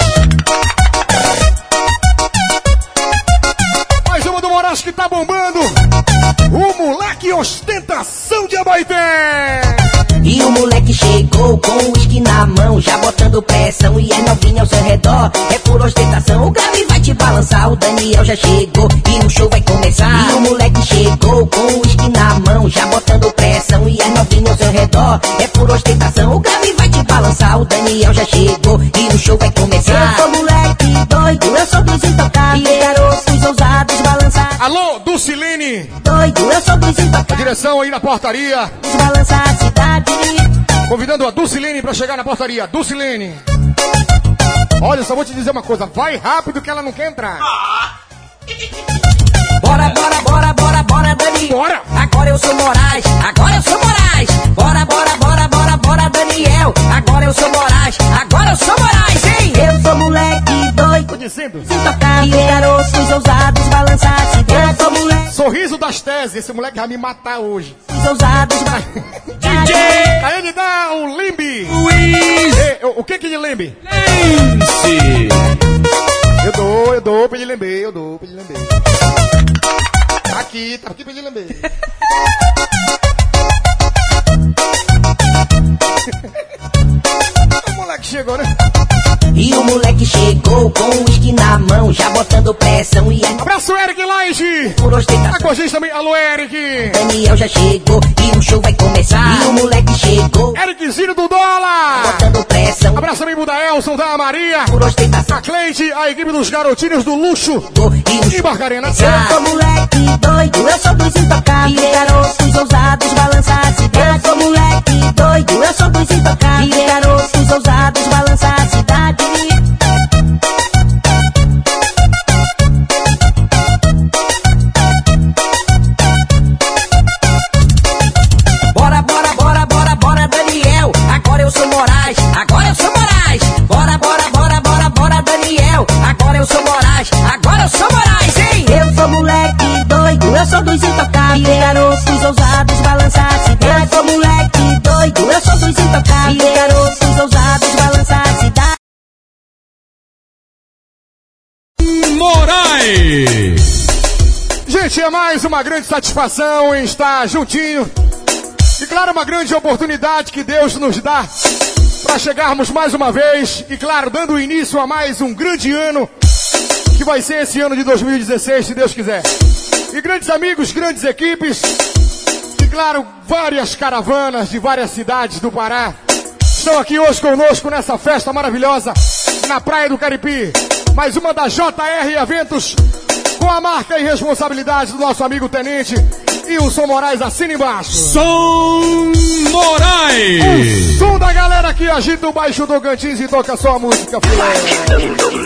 Mais uma do Moraes que tá bombando. O moleque ostentação de Abaeté. E o moleque chegou com o uísque na mão, já botando pressão e é novinha ao seu redor. É por ostentação, o grave vai te balançar. O Daniel já chegou e o show vai começar. E o moleque chegou com o uísque na mão, já botando pressão e é novinha ao seu redor. É por ostentação, o grave vai te balançar. O Daniel já chegou e o show vai começar. Eu sou moleque doido, eu sou dos intocáveis, garotos ousados balançar. Alô, Dulcilene. Doido, eu sou dos intocáveis. A direção aí na portaria. Balançar a cidade. Convidando a Dulcilene pra chegar na portaria. Dulcilene. Olha, só vou te dizer uma coisa. Vai rápido que ela não quer entrar. Bora, bora, bora, bora, bora, Dani. Bora. Agora eu sou Moraes, agora eu sou Moraes. Bora, bora, bora, bora, bora, Daniel. Agora eu sou Moraes, agora eu sou Moraes, hein? Eu sou moleque doido. Tô dizendo. Se tocar e garotos ousados balançar a cidade. Eu sou moleque. Sorriso das teses. Esse moleque vai me matar hoje. Ousados DJ. Aí ele dá o limbe. O que de limbe? Limbe. Eu dou pra ele lember, eu dou pra ele lember. Tá aqui pra ele lember. O moleque chegou, né? E o moleque chegou com o uísque na mão, já botando pressão e é... Abraço, Eric Laje. Por ostentação. Tá com a gente também. Alô, Eric. Daniel já chegou e o show vai começar. E o moleque chegou. Ericzinho do Dólar. Botando pressão. Abraço também pro Daelson, da Maria. Por ostentação. A Cleide, a equipe dos garotinhos do luxo. E Barcarena. Eu sou moleque doido, eu sou dos intocáveis. Garotos ousados balançar a cidade. Eu sou moleque doido, eu sou dos intocáveis. Garotos ousados balançar a cidade. Bora, bora, bora, bora, bora, Daniel. Agora eu sou Moraes, agora eu sou Moraes. Bora, bora, bora, bora, bora, Daniel. Agora eu sou Moraes, agora eu sou Moraes, hein? Eu sou moleque doido, eu sou dos intocáveis. Garotos ousados balançar a cidade. Eu sou moleque doido, eu sou dos intocáveis. Garotos ousados balançar a cidade. Moraes. Gente, é mais uma grande satisfação em estar juntinho. E claro, uma grande oportunidade que Deus nos dá para chegarmos mais uma vez. E claro, dando início a mais um grande ano, que vai ser esse ano de 2016, se Deus quiser. E grandes amigos, grandes equipes. E claro, várias caravanas de várias cidades do Pará estão aqui hoje conosco nessa festa maravilhosa na Praia do Caripi. Mais uma da JR Eventos, com a marca e responsabilidade do nosso amigo Tenente e o Som Moraes assina embaixo. Som Moraes. O som da galera que agita o baixo do Gantins e toca só a música filé.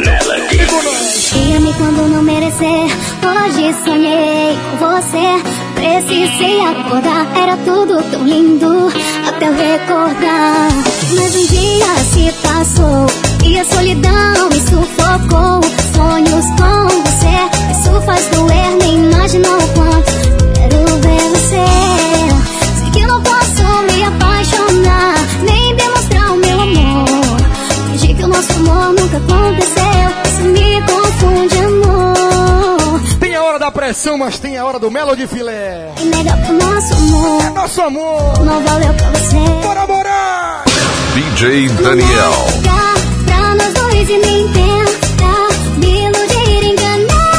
Ia-me quando não merecer, hoje sonhei com você. Precisei acordar, era tudo tão lindo até eu recordar. Mas um dia se passou e a solidão me sufocou. Sonhos com você, isso faz doer, nem imaginou o quanto quero ver você. Sei que não posso me apaixonar, nem demonstrar o meu amor. Fingi que o nosso amor nunca aconteceu, isso me confunde, amor. Tem a hora da pressão, mas tem a hora do Melody Filé. E melhor pro nosso amor, é nosso amor. não valeu pra você. Bora, bora! DJ Daniel. Pra nós dois e nem tentar me iludir, enganar.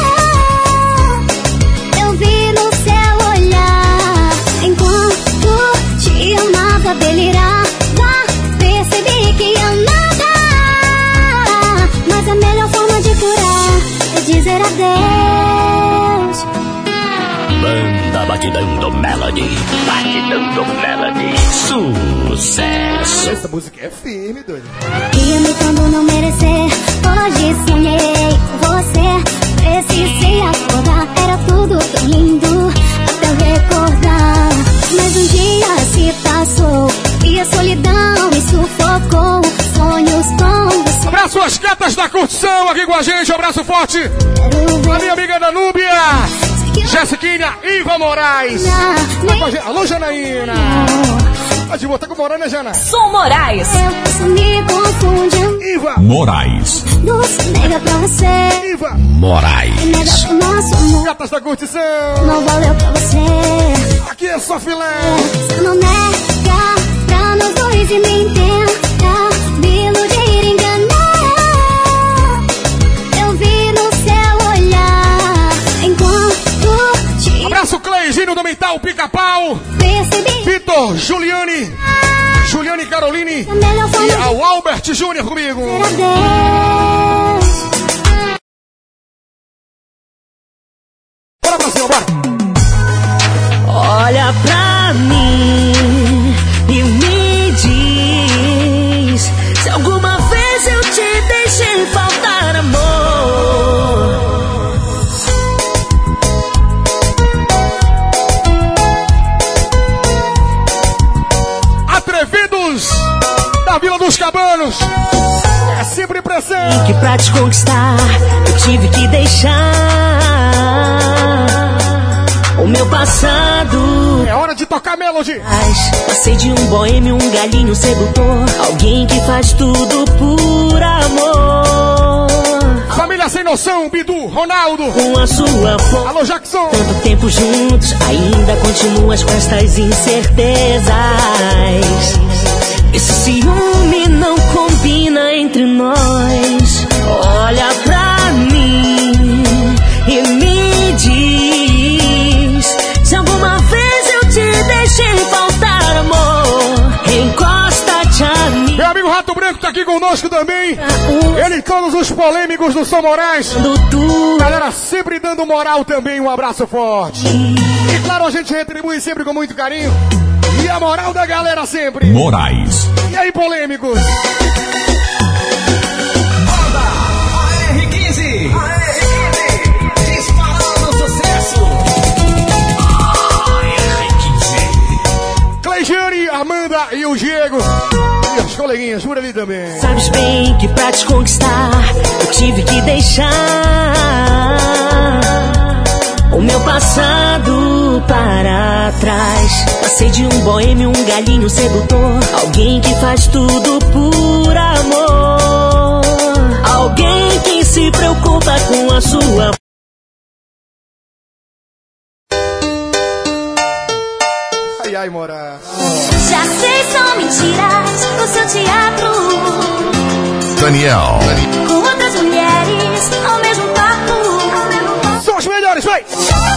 Batidão Melody. Batidão Melody. Sucesso. Essa música é firme, doido. E quando não merecer, hoje sonhei com você. Precisei acordar, era tudo tão lindo até eu recordar. Mas um dia se passou e a solidão me sufocou. Sonhos com você. Abraço às gatas da curtição aqui com a gente, abraço forte. A minha amiga Danúbia, Jessiquinha, Iva Moraes. Tá com a gente. Alô, Janaína. Pode botar com Moraes, né, Jana? Som Moraes. Eu posso me confundir. Iva Moraes. Doce nega pra você. Iva Moraes. Nega pro nosso amor. Gatas da curtição. Não valeu pra você. Aqui é só filé. Você não nega pra nós dois e nem tenta me iludir, enganar. Eu vi no seu olhar enquanto te... Abraço Cleizinho do Mental Pica-Pau. Percebi. Vitor, Juliane Caroline e ao Albert Júnior comigo. Bora pra cima, bora. Olha pra mim e me diz se alguma vez eu te deixei faltar amor. Atrevidos da Vila dos Cabanos. É sempre pressão. Que pra te conquistar eu tive que deixar o meu passado. É hora de tocar Melody. Passei de um boêmio, um galinho sedutor, alguém que faz tudo por amor. Família Sem Noção, Bidu, Ronaldo. Com a sua força. Alô, Jackson. Tanto tempo juntos, ainda continuas com estas incertezas. Esse ciúme não combina entre nós. Olha pra mim e me diz se alguma vez eu te deixei faltar amor. Encosta-te a mim. Meu amigo Rato Branco tá aqui conosco também. Ele e todos os polêmicos do Som Moraes. Galera sempre dando moral também, um abraço forte. E claro, a gente retribui sempre com muito carinho. E a moral da galera sempre. Moraes. E aí, polêmicos? Banda AR15. AR15. Disparando sucesso. AR15. Cleigiane, Amanda e o Diego. E as coleguinhas por ali também. Sabes bem que pra te conquistar eu tive que deixar o meu passado para trás. Passei de um boêmio, um galinho sedutor, alguém que faz tudo por amor. Alguém que se preocupa com a sua... Ai, ai, Moraes. Já sei, são mentiras do seu teatro. Daniel. Com outras mulheres ao mesmo papo. São os melhores, vai!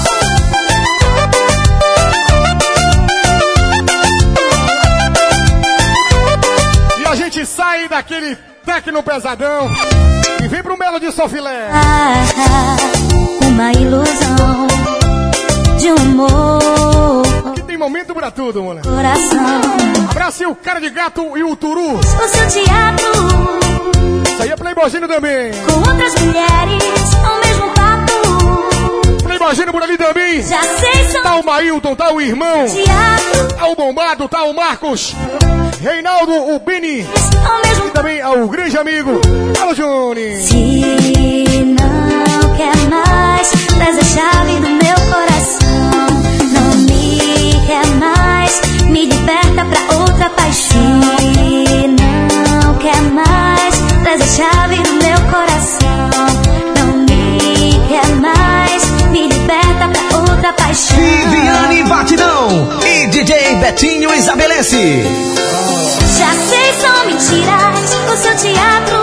E a gente sai daquele tecno pesadão e vem pro Melody Sofilé. Uma ilusão de um amor. Que tem momento pra tudo, mano. Coração. Abraço e o cara de gato e o turu. O seu teatro. Isso aí é Playboyzinho também. Com outras mulheres ao mesmo papo. Playboyzinho por ali também. Já sei, são tá o Mailton, tá o irmão. Teatro. Tá o Bombado, tá o Marcos. Reinaldo, o Bini. Ao mesmo e também ao grande amigo. Alô, Juni. Se não quer mais, traz a chave do meu coração. Não me quer mais, me liberta pra outra paixão. Se não quer mais, traz a chave do meu coração. Não me quer mais, me liberta pra outra paixão. Viviane Batidão e DJ Betinho estabelece. Já sei, são mentiras do seu teatro.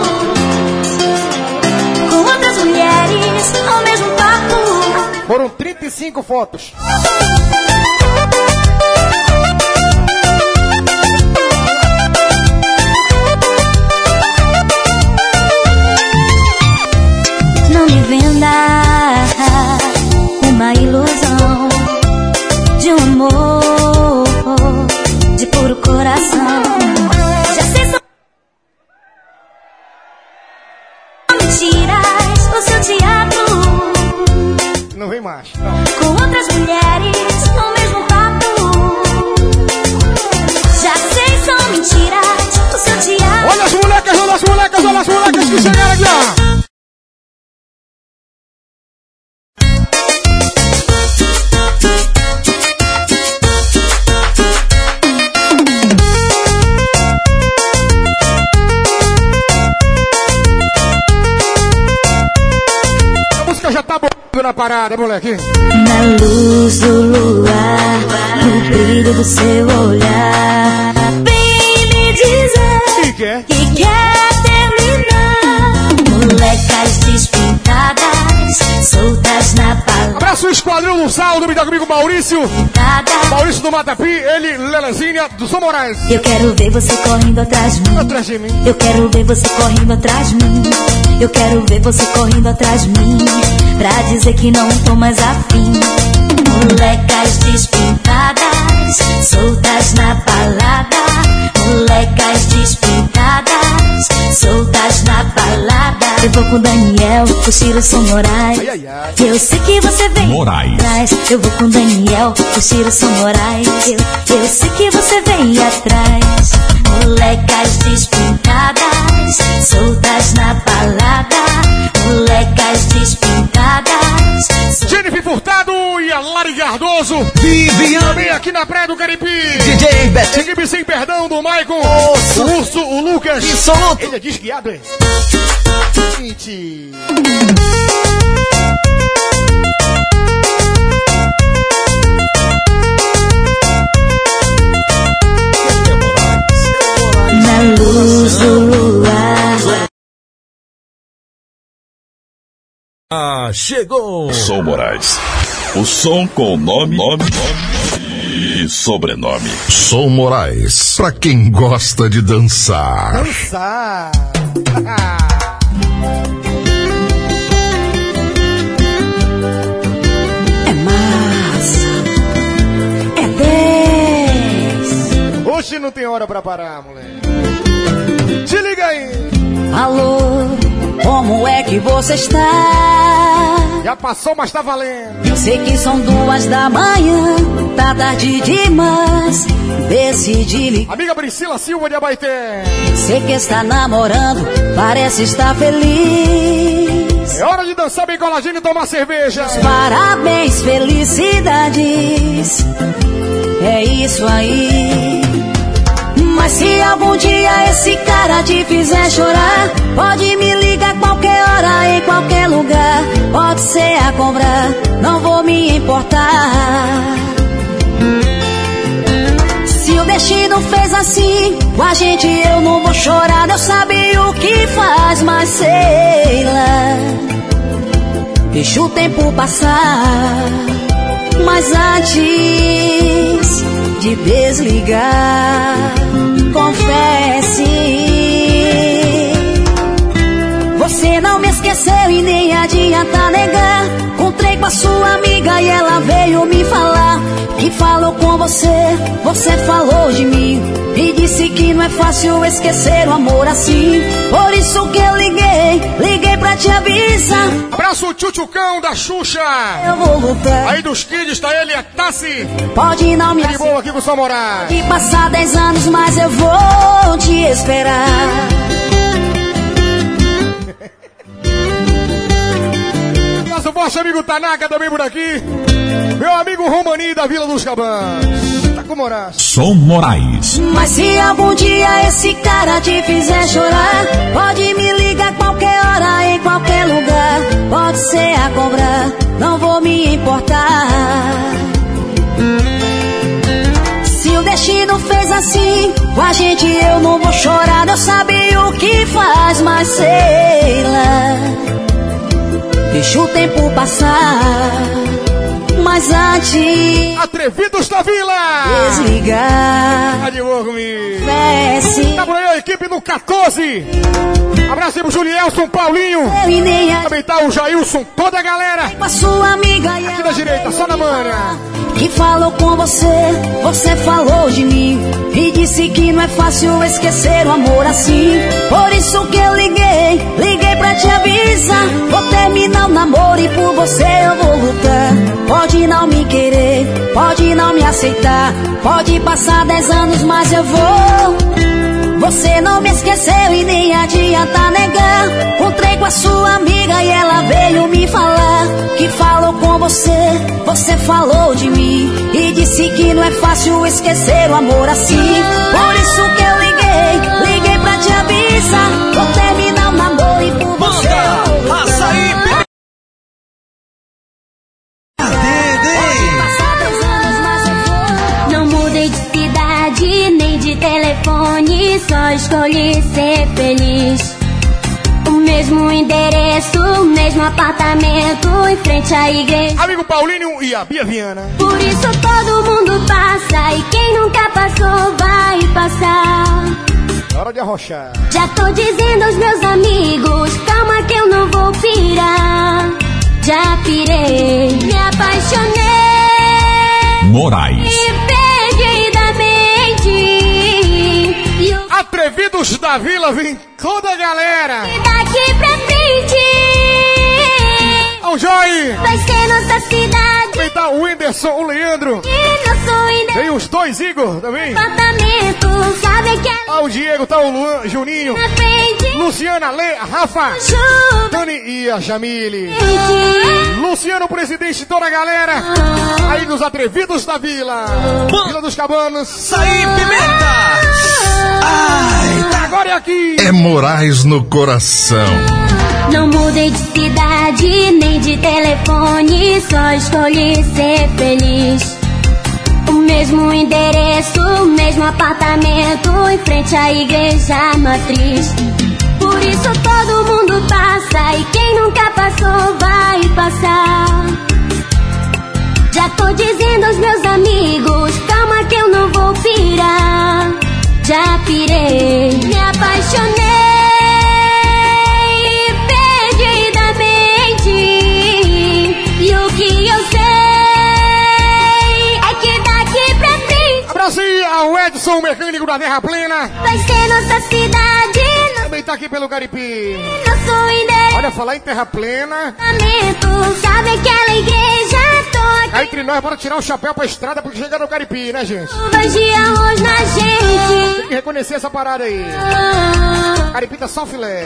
Com outras mulheres ao mesmo papo. Foram 35 fotos. Não me venda uma ilusão macho. Com outras mulheres no mesmo papo. Já sei, são mentiras. O seu te amo. Olha as molecas, olha as molecas, olha as molecas que chegaram aqui, ó. Já tá bombando na parada, moleque. Na luz do luar, no brilho do seu olhar, vem me dizer que quer terminar. Molecas despintadas, soltas na palavra. Abraço o esquadrão do Saldo, me dá comigo Maurício. Maurício do Matapi, ele, Lelezinha, do São Moraes. Eu quero ver você correndo atrás de mim. Atrás de mim. Eu quero ver você correndo atrás de mim. Eu quero ver você correndo atrás de mim, pra dizer que não tô mais afim. Molecas despintadas, soltas na balada. Molecas despintadas, soltas na balada. Eu vou com Daniel, o Ciro São Moraes. Eu sei que você vem Moraes. atrás. Eu vou com Daniel, o Ciro São Moraes. Eu sei que você vem atrás. Molecas despintadas, soltas na balada. Molecas despintadas. Jennifer Furtado e a Lari Cardoso. Viviane. Também aqui na Praia do Caripi. DJ Betinho. Equipe Sem Perdão do Maicon. O Urso, o Lucas. Insoluto. Ele é desguiado, hein? Mentira. Na luz do luar. Ah, chegou! Som Moraes. O som com nome e sobrenome. Som Moraes, pra quem gosta de dançar. Dançar. É massa. É 10. Hoje não tem hora pra parar, moleque. Te liga aí. Alô, como é que você está? Já passou, mas tá valendo. Sei que são 2 da manhã, tá tarde demais. Decidi ligar. Amiga Priscila Silva de Abaeté. Sei que está namorando, parece estar feliz. É hora de dançar bem coladinho e tomar cerveja. Parabéns, felicidades. É isso aí. Mas se algum dia esse cara te fizer chorar, pode me ligar qualquer hora, em qualquer lugar. Pode ser a cobrar, não vou me importar. Se o destino fez assim com a gente, eu não vou chorar. Deus sabe o que faz, mas sei lá. Deixa o tempo passar. Mas antes de desligar, confesse, você não me esqueceu e nem adianta negar. Encontrei com a sua amiga e ela veio me falar que falou com você, você falou de mim e disse que não é fácil esquecer o amor assim. Por isso que eu liguei pra te avisar. Abraço o Tchutchucão da Xuxa. Eu vou lutar. Aí dos kids tá ele, é Tassi. Pode não me de boa aqui com o São Moraes. E passar 10 anos, mas eu vou te esperar. Nosso forte amigo Tanaka também por aqui. Meu amigo Romani da Vila dos Cabãs. Tá com Moraes. Som Moraes. Mas se algum dia esse cara te fizer chorar, pode me ligar qualquer hora, em qualquer lugar. Pode ser a cobrar, não vou me importar. Se o destino fez assim com a gente, eu não vou chorar. Deus sabe o que faz, mas sei lá. Deixa o tempo passar. Mas antes, Atrevidos da Vila, desligar, tá de boa comigo. Desce. Tá por aí a equipe do 14. Abraço aí pro Julielson, Paulinho. Também tá o Jailson, toda a galera. Com a sua amiga e aqui da direita, só na manha. Que falou com você, você falou de mim e disse que não é fácil esquecer o amor assim. Por isso que eu liguei pra pra te avisar. Vou terminar o namoro e por você eu vou lutar. Pode não me querer, pode não me aceitar. Pode passar 10 anos, mas eu vou. Você não me esqueceu e nem adianta negar. Encontrei com a sua amiga e ela veio me falar que falou com você, você falou de mim e disse que não é fácil esquecer o amor assim. Por isso que eu liguei pra te avisar. Vou terminar o namoro e por você eu vou Açaí, Não mudei de cidade nem de telefone, só escolhi ser feliz. O mesmo endereço, o mesmo apartamento, em frente à igreja. Amigo Paulinho e a Bia Viana. Por isso todo mundo passa e quem nunca passou vai passar. Hora de arrochar. Já tô dizendo aos meus amigos, calma que eu não vou pirar. Já pirei, me apaixonei Moraes. perdidamente. E o Atrevidos da Vila, vem toda a galera. daqui pra frente Ao Joy. vai ser nossa cidade. Vem tá o Whindersson, o Leandro. E nosso Vem os dois Igor também. apartamento, sabe que é Ah, o Diego, tá o Luan, Juninho, na frente. Luciana, Lê, a Rafa, Chuva, Dani e a Jamile. gente. Luciano, presidente, toda a galera. Aí dos Atrevidos da Vila. Vila dos Cabanos. Açaí, pimenta. Ai, tá. Agora é aqui. É Moraes no coração. Não mudei de cidade nem de telefone, só escolhi ser feliz. O mesmo endereço, o mesmo apartamento, em frente à igreja matriz. Por isso todo mundo passa e quem nunca passou vai passar. Já tô dizendo aos meus amigos, calma que eu não vou pirar. Já pirei, me apaixonei perdidamente. E o que eu sei é que daqui pra frente Abraço aí ao Edson, o mecânico da Terra Plena. vai ser nossa cidade. Também tá aqui pelo Caripi. Nosso endereço, Olha, falar em Terra Plena. sabe aquela igreja toda. Aí entre nós, bora tirar o chapéu pra estrada porque chegar no Caripi, né, gente? Chuvas de arroz na gente. Tem que reconhecer essa parada aí. Oh, Caripi tá só filé.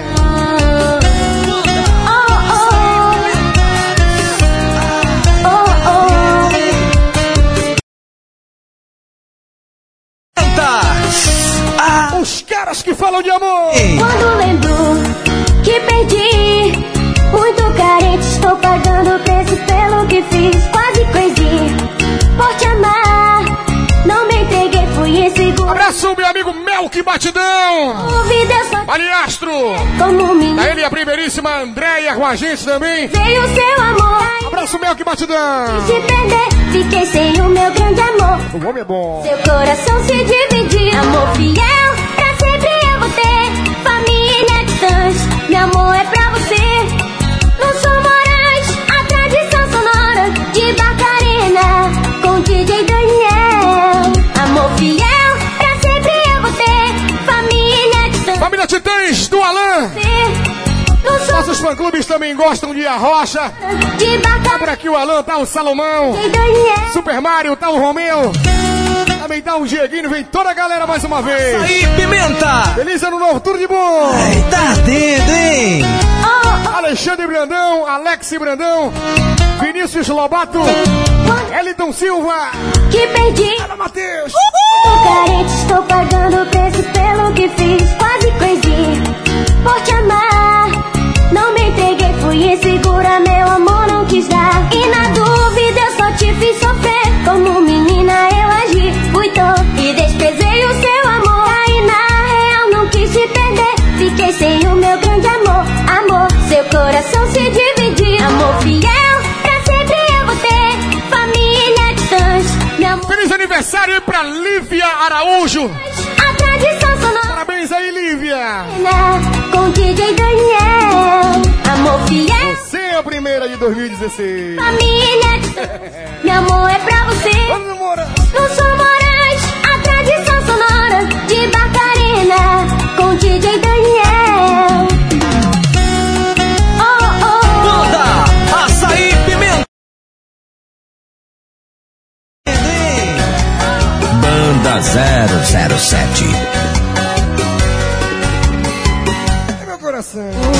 Os caras que falam de amor. Quando lembro que perdi, muito carente, estou pagando o preço pelo que fiz. Quase crazy por te amar, não me entreguei, fui inseguro. Abraço, meu amigo Melk Batidão. Duvidei, eu só Aliastro. como um menino. Da ele a primeiríssima Andréia com a gente também. Veio o seu amor, Abraço, Melk Batidão. se perder, fiquei sem o meu grande amor. O homem é bom. Seu coração se dividiu, amor fiel, pra sempre eu vou ter. Família distante, meu amor é pra você. Não sou Moraes, a tradição sonora de Barcarena com DJ Daniel. Amor fiel, pra sempre eu vou ter. Família distante, Família Titãs do Alan. não sou Nossos fã-clubes também gostam de Arrocha. de Tá por Barcarena, aqui o Alan, tá o Salomão. DJ Daniel. Super Mario, tá o Romeu. Também tá o Dieguinho, vem toda a galera mais uma vez. Açaí, pimenta. Feliz ano novo, tudo de bom. Ai, tá ardendo, hein? Alexandre Brandão, Alex Brandão, Vinícius Lobato, Eliton Silva, Que perdi, Ana Matheus. tô carente, estou pagando o preço pelo que fiz. Quase crazy por te amar, não me entreguei, fui insegura, meu amor não quis dar. E na dúvida eu só te fiz sofrer, como menina eu agi, fui tola e despesei o seu amor. Aí na real não quis te perder, fiquei sem o meu grande amor. Amor, seu coração se dividiu, amor fiel, pra sempre eu vou ter. Família distante, meu amor. Feliz aniversário aí pra Lívia Araújo. A tradição sonora Parabéns aí, Lívia. com DJ Daniel. Amor fiel, Você é a primeira de 2016. família. Meu amor é pra você. Vamos embora. Não sou Moraes, a tradição sonora de Barcarena com DJ Daniel. 007. É meu coração.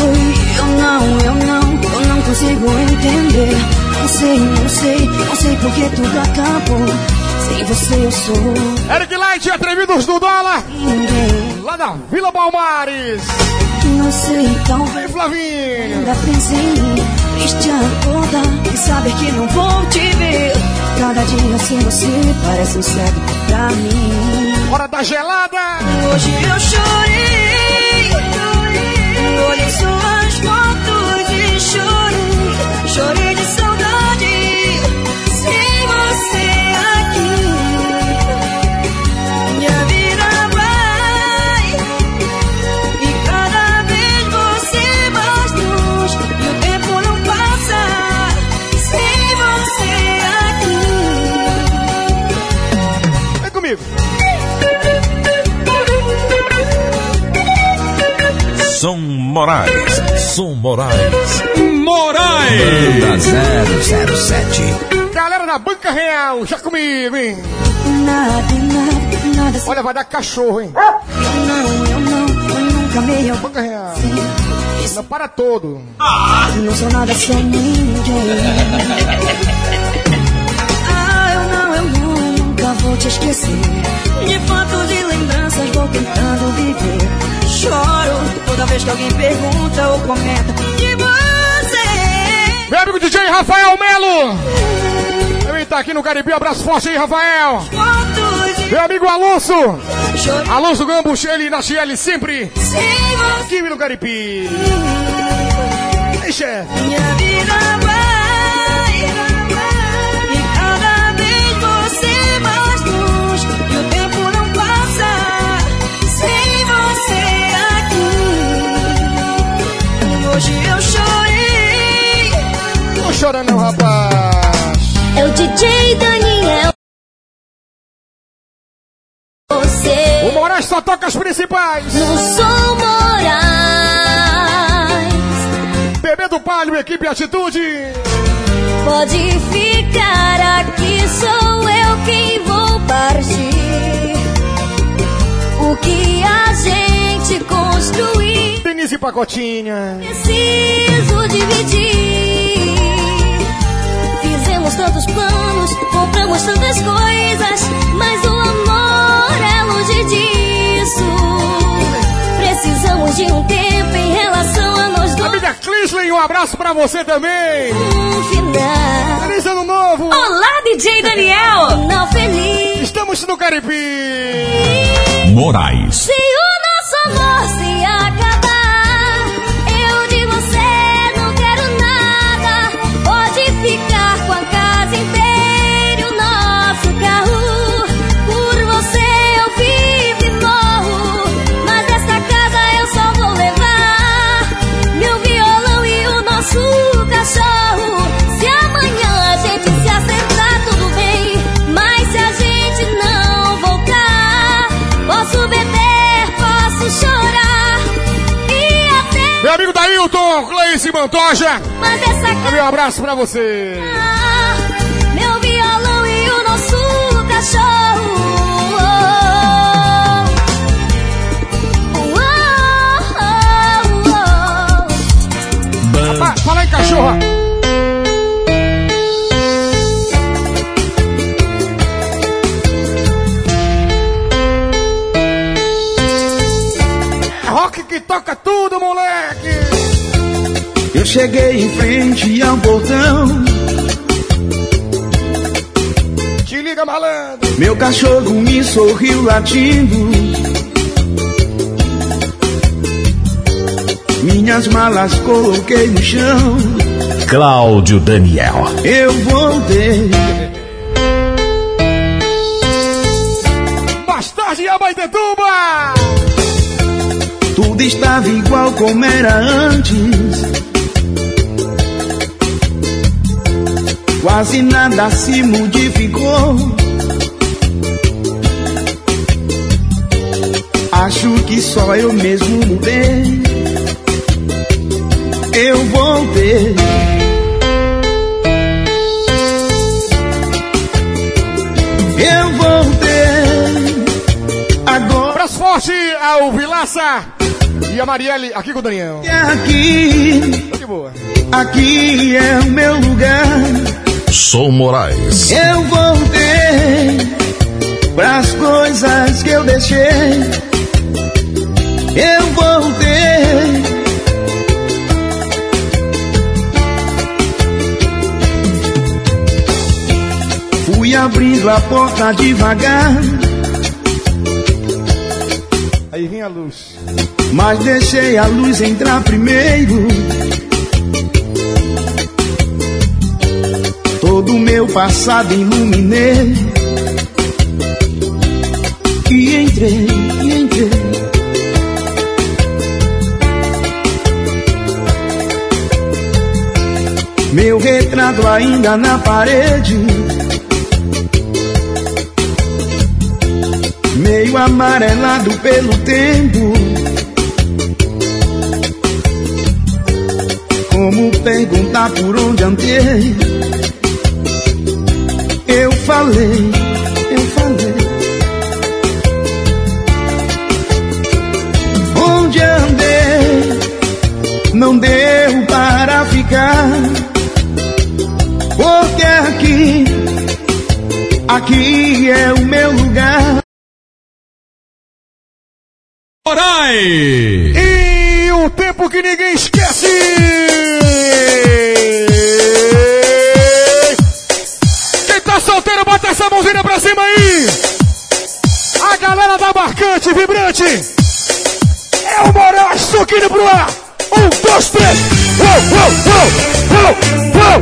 Eu não consigo entender. Não sei por que tudo acabou. Sem você eu sou Eric Light, atrevidos do dólar. ninguém. Lá da Vila Palmares. Não sei, talvez Vem, Flavinho. ainda pensei em mim. Triste acordar e saber que não vou te ver. Cada dia sem você parece um cego pra mim. Hora da gelada. Hoje eu chorei. Olhei suas fotos e chorei. Chorei de saudade. Sem você aqui, minha vida vai. E cada vez você mais longe. E o tempo não passa. Sem você aqui. Vem comigo. Som Moraes. Banda 007. Galera da Banca Real, já comigo, hein? Nada. Olha, vai dar cachorro, hein? Eu nunca amei alguém. Banca Real. Não para todo. Não sou nada sem ninguém. Eu nunca vou te esquecer. De fotos e lembranças vou tentando viver. Choro toda vez que alguém pergunta ou comenta de você. Meu amigo DJ Rafael Melo. Ele tá aqui no Caribe, abraço forte aí, Rafael. Meu amigo Alonso. Alonso Gambus, ele na CL sempre. Aqui no Caribe. Ei, chefe. Minha vida vai. E cada vez você mais longe. E o tempo não passa. Sem você aqui. Hoje eu chorei. Não chora não, rapaz. É o DJ Daniel. Você O Moraes só toca as principais. não sou Moraes. Bebê do Palio, equipe Atitude. Pode ficar aqui, sou eu quem vou partir. O que a gente construir, Denise Pacotinha. preciso dividir. Fizemos tantos planos, compramos tantas coisas, mas o amor é longe disso. Precisamos de um tempo em relação a nós dois. Amiga Clishley, um abraço pra você também. Final. Feliz ano novo. Olá, DJ Daniel. Final feliz. Estamos no Caribe. Moraes. Se o nosso amor se acabar, eu de você não quero nada. Pode ficar com a casa inteira e o nosso carro. Por você eu vivo e morro, mas essa casa eu só vou levar meu violão e o nosso cachorro. Se amanhã a gente se acertar, tudo bem, mas se a gente não voltar, posso beber, posso chorar e até... Meu amigo Dailton, Cleice Mantoja. Mas essa Um abraço pra você. meu violão e o nosso cachorro. Rapaz, fala em cachorra. É rock que toca tudo, moleque. Eu cheguei em frente ao portão. Te liga, malandro. Meu cachorro me sorriu latindo. Minhas malas coloquei no chão. Cláudio Daniel. Eu voltei. Bastarde e Abaetetuba. Tudo estava igual como era antes. Quase nada se modificou. Acho que só eu mesmo mudei. Eu voltei. Eu voltei. forte ao Vilaça e a Marielle aqui com o Daniel. Aqui, tô de boa. Aqui é o meu lugar. Som Moraes. Eu voltei pras coisas que eu deixei. Eu voltei. Fui abrindo a porta devagar. Aí vem a luz. Mas deixei a luz entrar primeiro. Todo o meu passado iluminei. E entrei. Meu retrato ainda na parede, meio amarelado pelo tempo. Como perguntar por onde andei? Eu falei. Onde andei? Não deu para ficar. Porque aqui é o meu lugar. Moraes! E o tempo que ninguém esquece! Quem tá solteiro, bota essa mãozinha pra cima aí! A galera da Marcante, Vibrante! É o Moraes, suquinho pro ar! 1, 2, 3! Uou!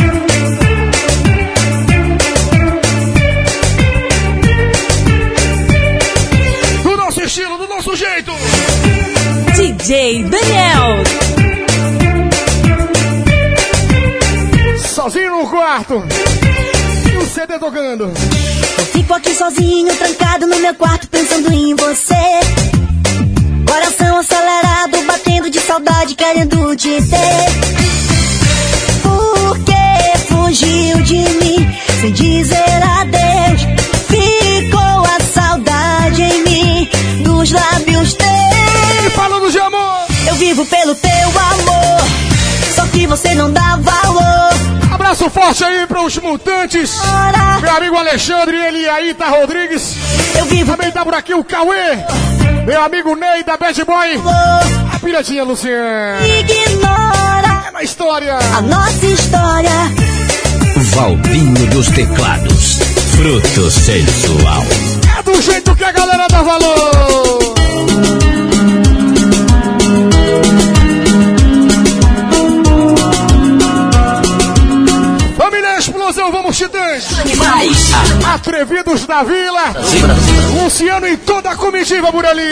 Estilo do nosso jeito. DJ Daniel. Sozinho no quarto. E o CD tocando. Eu fico aqui sozinho, trancado no meu quarto, pensando em você. Coração acelerado, batendo de saudade, querendo te ter. Por que fugiu de mim sem dizer adeus? Ficou a saudade em mim, dos lábios teus. E falando de amor, eu vivo pelo teu amor, só que você não dá valor. Abraço forte aí para os Mutantes. Meu amigo Alexandre, ele e a Ita Rodrigues. Eu vivo. Também tá por aqui o Cauê. Meu amigo Ney da Bad Boy. A piradinha Luciana. Ignora é uma história. A nossa história. Valdinho dos Teclados. Fruto sensual. É do jeito que a galera dá valor. Família Explosão, vamos Titãs. Atrevidos da Vila. Luciano e toda a comitiva por ali.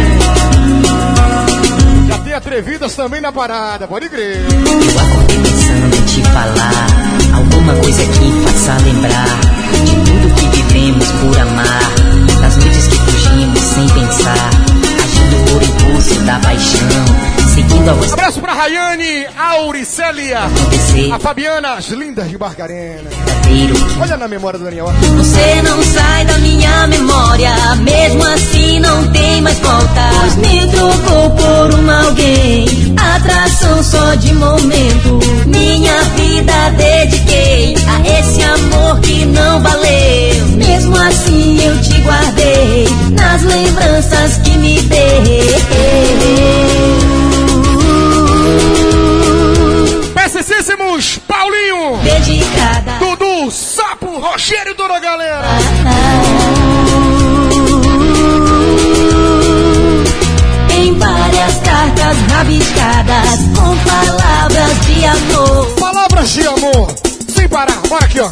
Já tem Atrevidas também na parada, pode crer. Eu acordei pensando em te falar alguma coisa que faça lembrar de tudo que vivemos por amar, das noites que fugimos sem pensar, agindo por impulso da paixão. Abraço pra Rayane, Auricélia, a Fabiana, as lindas de Barcarena. Olha na memória do Daniel. Você não sai da minha memória, mesmo assim não tem mais volta. Pois me trocou por alguém, atração só de momento. Minha vida dediquei a esse amor que não valeu. Mesmo assim eu te guardei nas lembranças que me deu. Persicíssimos, Paulinho, dedicada, Dudu, Sapo, Rogério e toda a galera. Em várias cartas rabiscadas com palavras de amor. Palavras de amor, sem parar, bora aqui ó.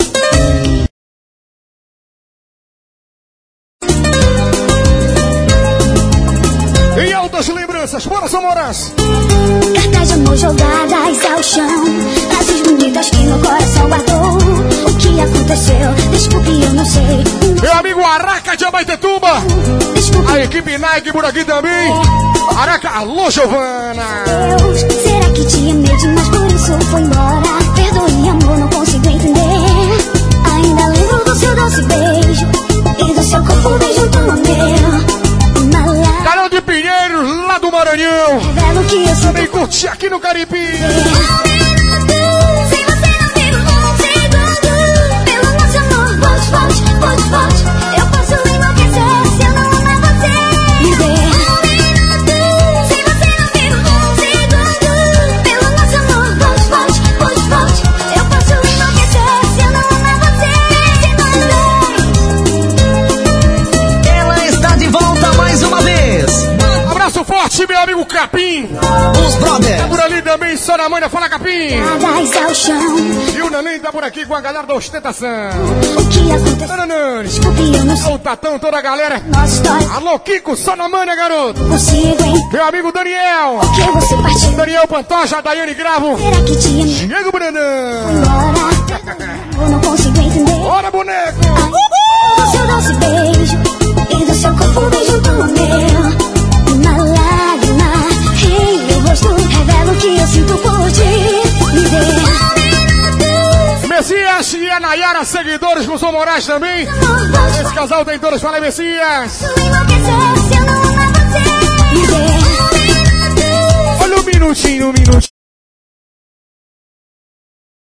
Em altas lembranças, bora São Moraes. Cartas de amor jogadas ao chão, frases bonitas que no coração guardou. O que aconteceu? Desculpe, eu não sei. Meu amigo Araca de Abaetetuba, a equipe Nike por aqui também. Araca, alô Giovana. Deus, será que te amei demais, por isso foi embora? Perdoe, amor, não consigo entender. Ainda lembro do seu doce beijo e do seu corpo bem junto ao meu. Maranhão. Revelo que eu sinto. Vem curtir aqui no Caribe. Sem você não vivo um segundo. Pelo nosso amor, volte, volte, volte, volte. Eu posso enlouquecer se eu não amar você. Me dê. Sem você não vivo um segundo. Pelo nosso amor, volte, volte, volte, volte. Eu posso enlouquecer se eu não amar você. Ela está de volta mais uma vez. Abraço forte, meu amigo Capim. Os brothers. Tá por ali também, só na manha, fala Capim. Nada ao chão. E o Nanin tá por aqui com a galera da ostentação. O que aconteceu? Nanani. Desculpe, eu não sei. O Tatão, toda a galera. Nossa história. Alô, Kiko, só na manha, garoto. Consigo, hein? Meu amigo Daniel. Por que você partiu? Daniel Pantoja, Daiane Gravo. Será que te amei? Diego Brandão. Embora, eu não consigo entender. Bora, boneco. Do seu doce beijo e do seu corpo bem junto ao meu. Uma lágrima em meu rosto revela o que eu sinto por ti. Me dê. Messias e a Nayara, seguidores com o Som Moraes também. Esse casal tem todos, fala aí, Messias. Posso enlouquecer se eu não amar você. Me dê. Olha um minutinho, um minutinho.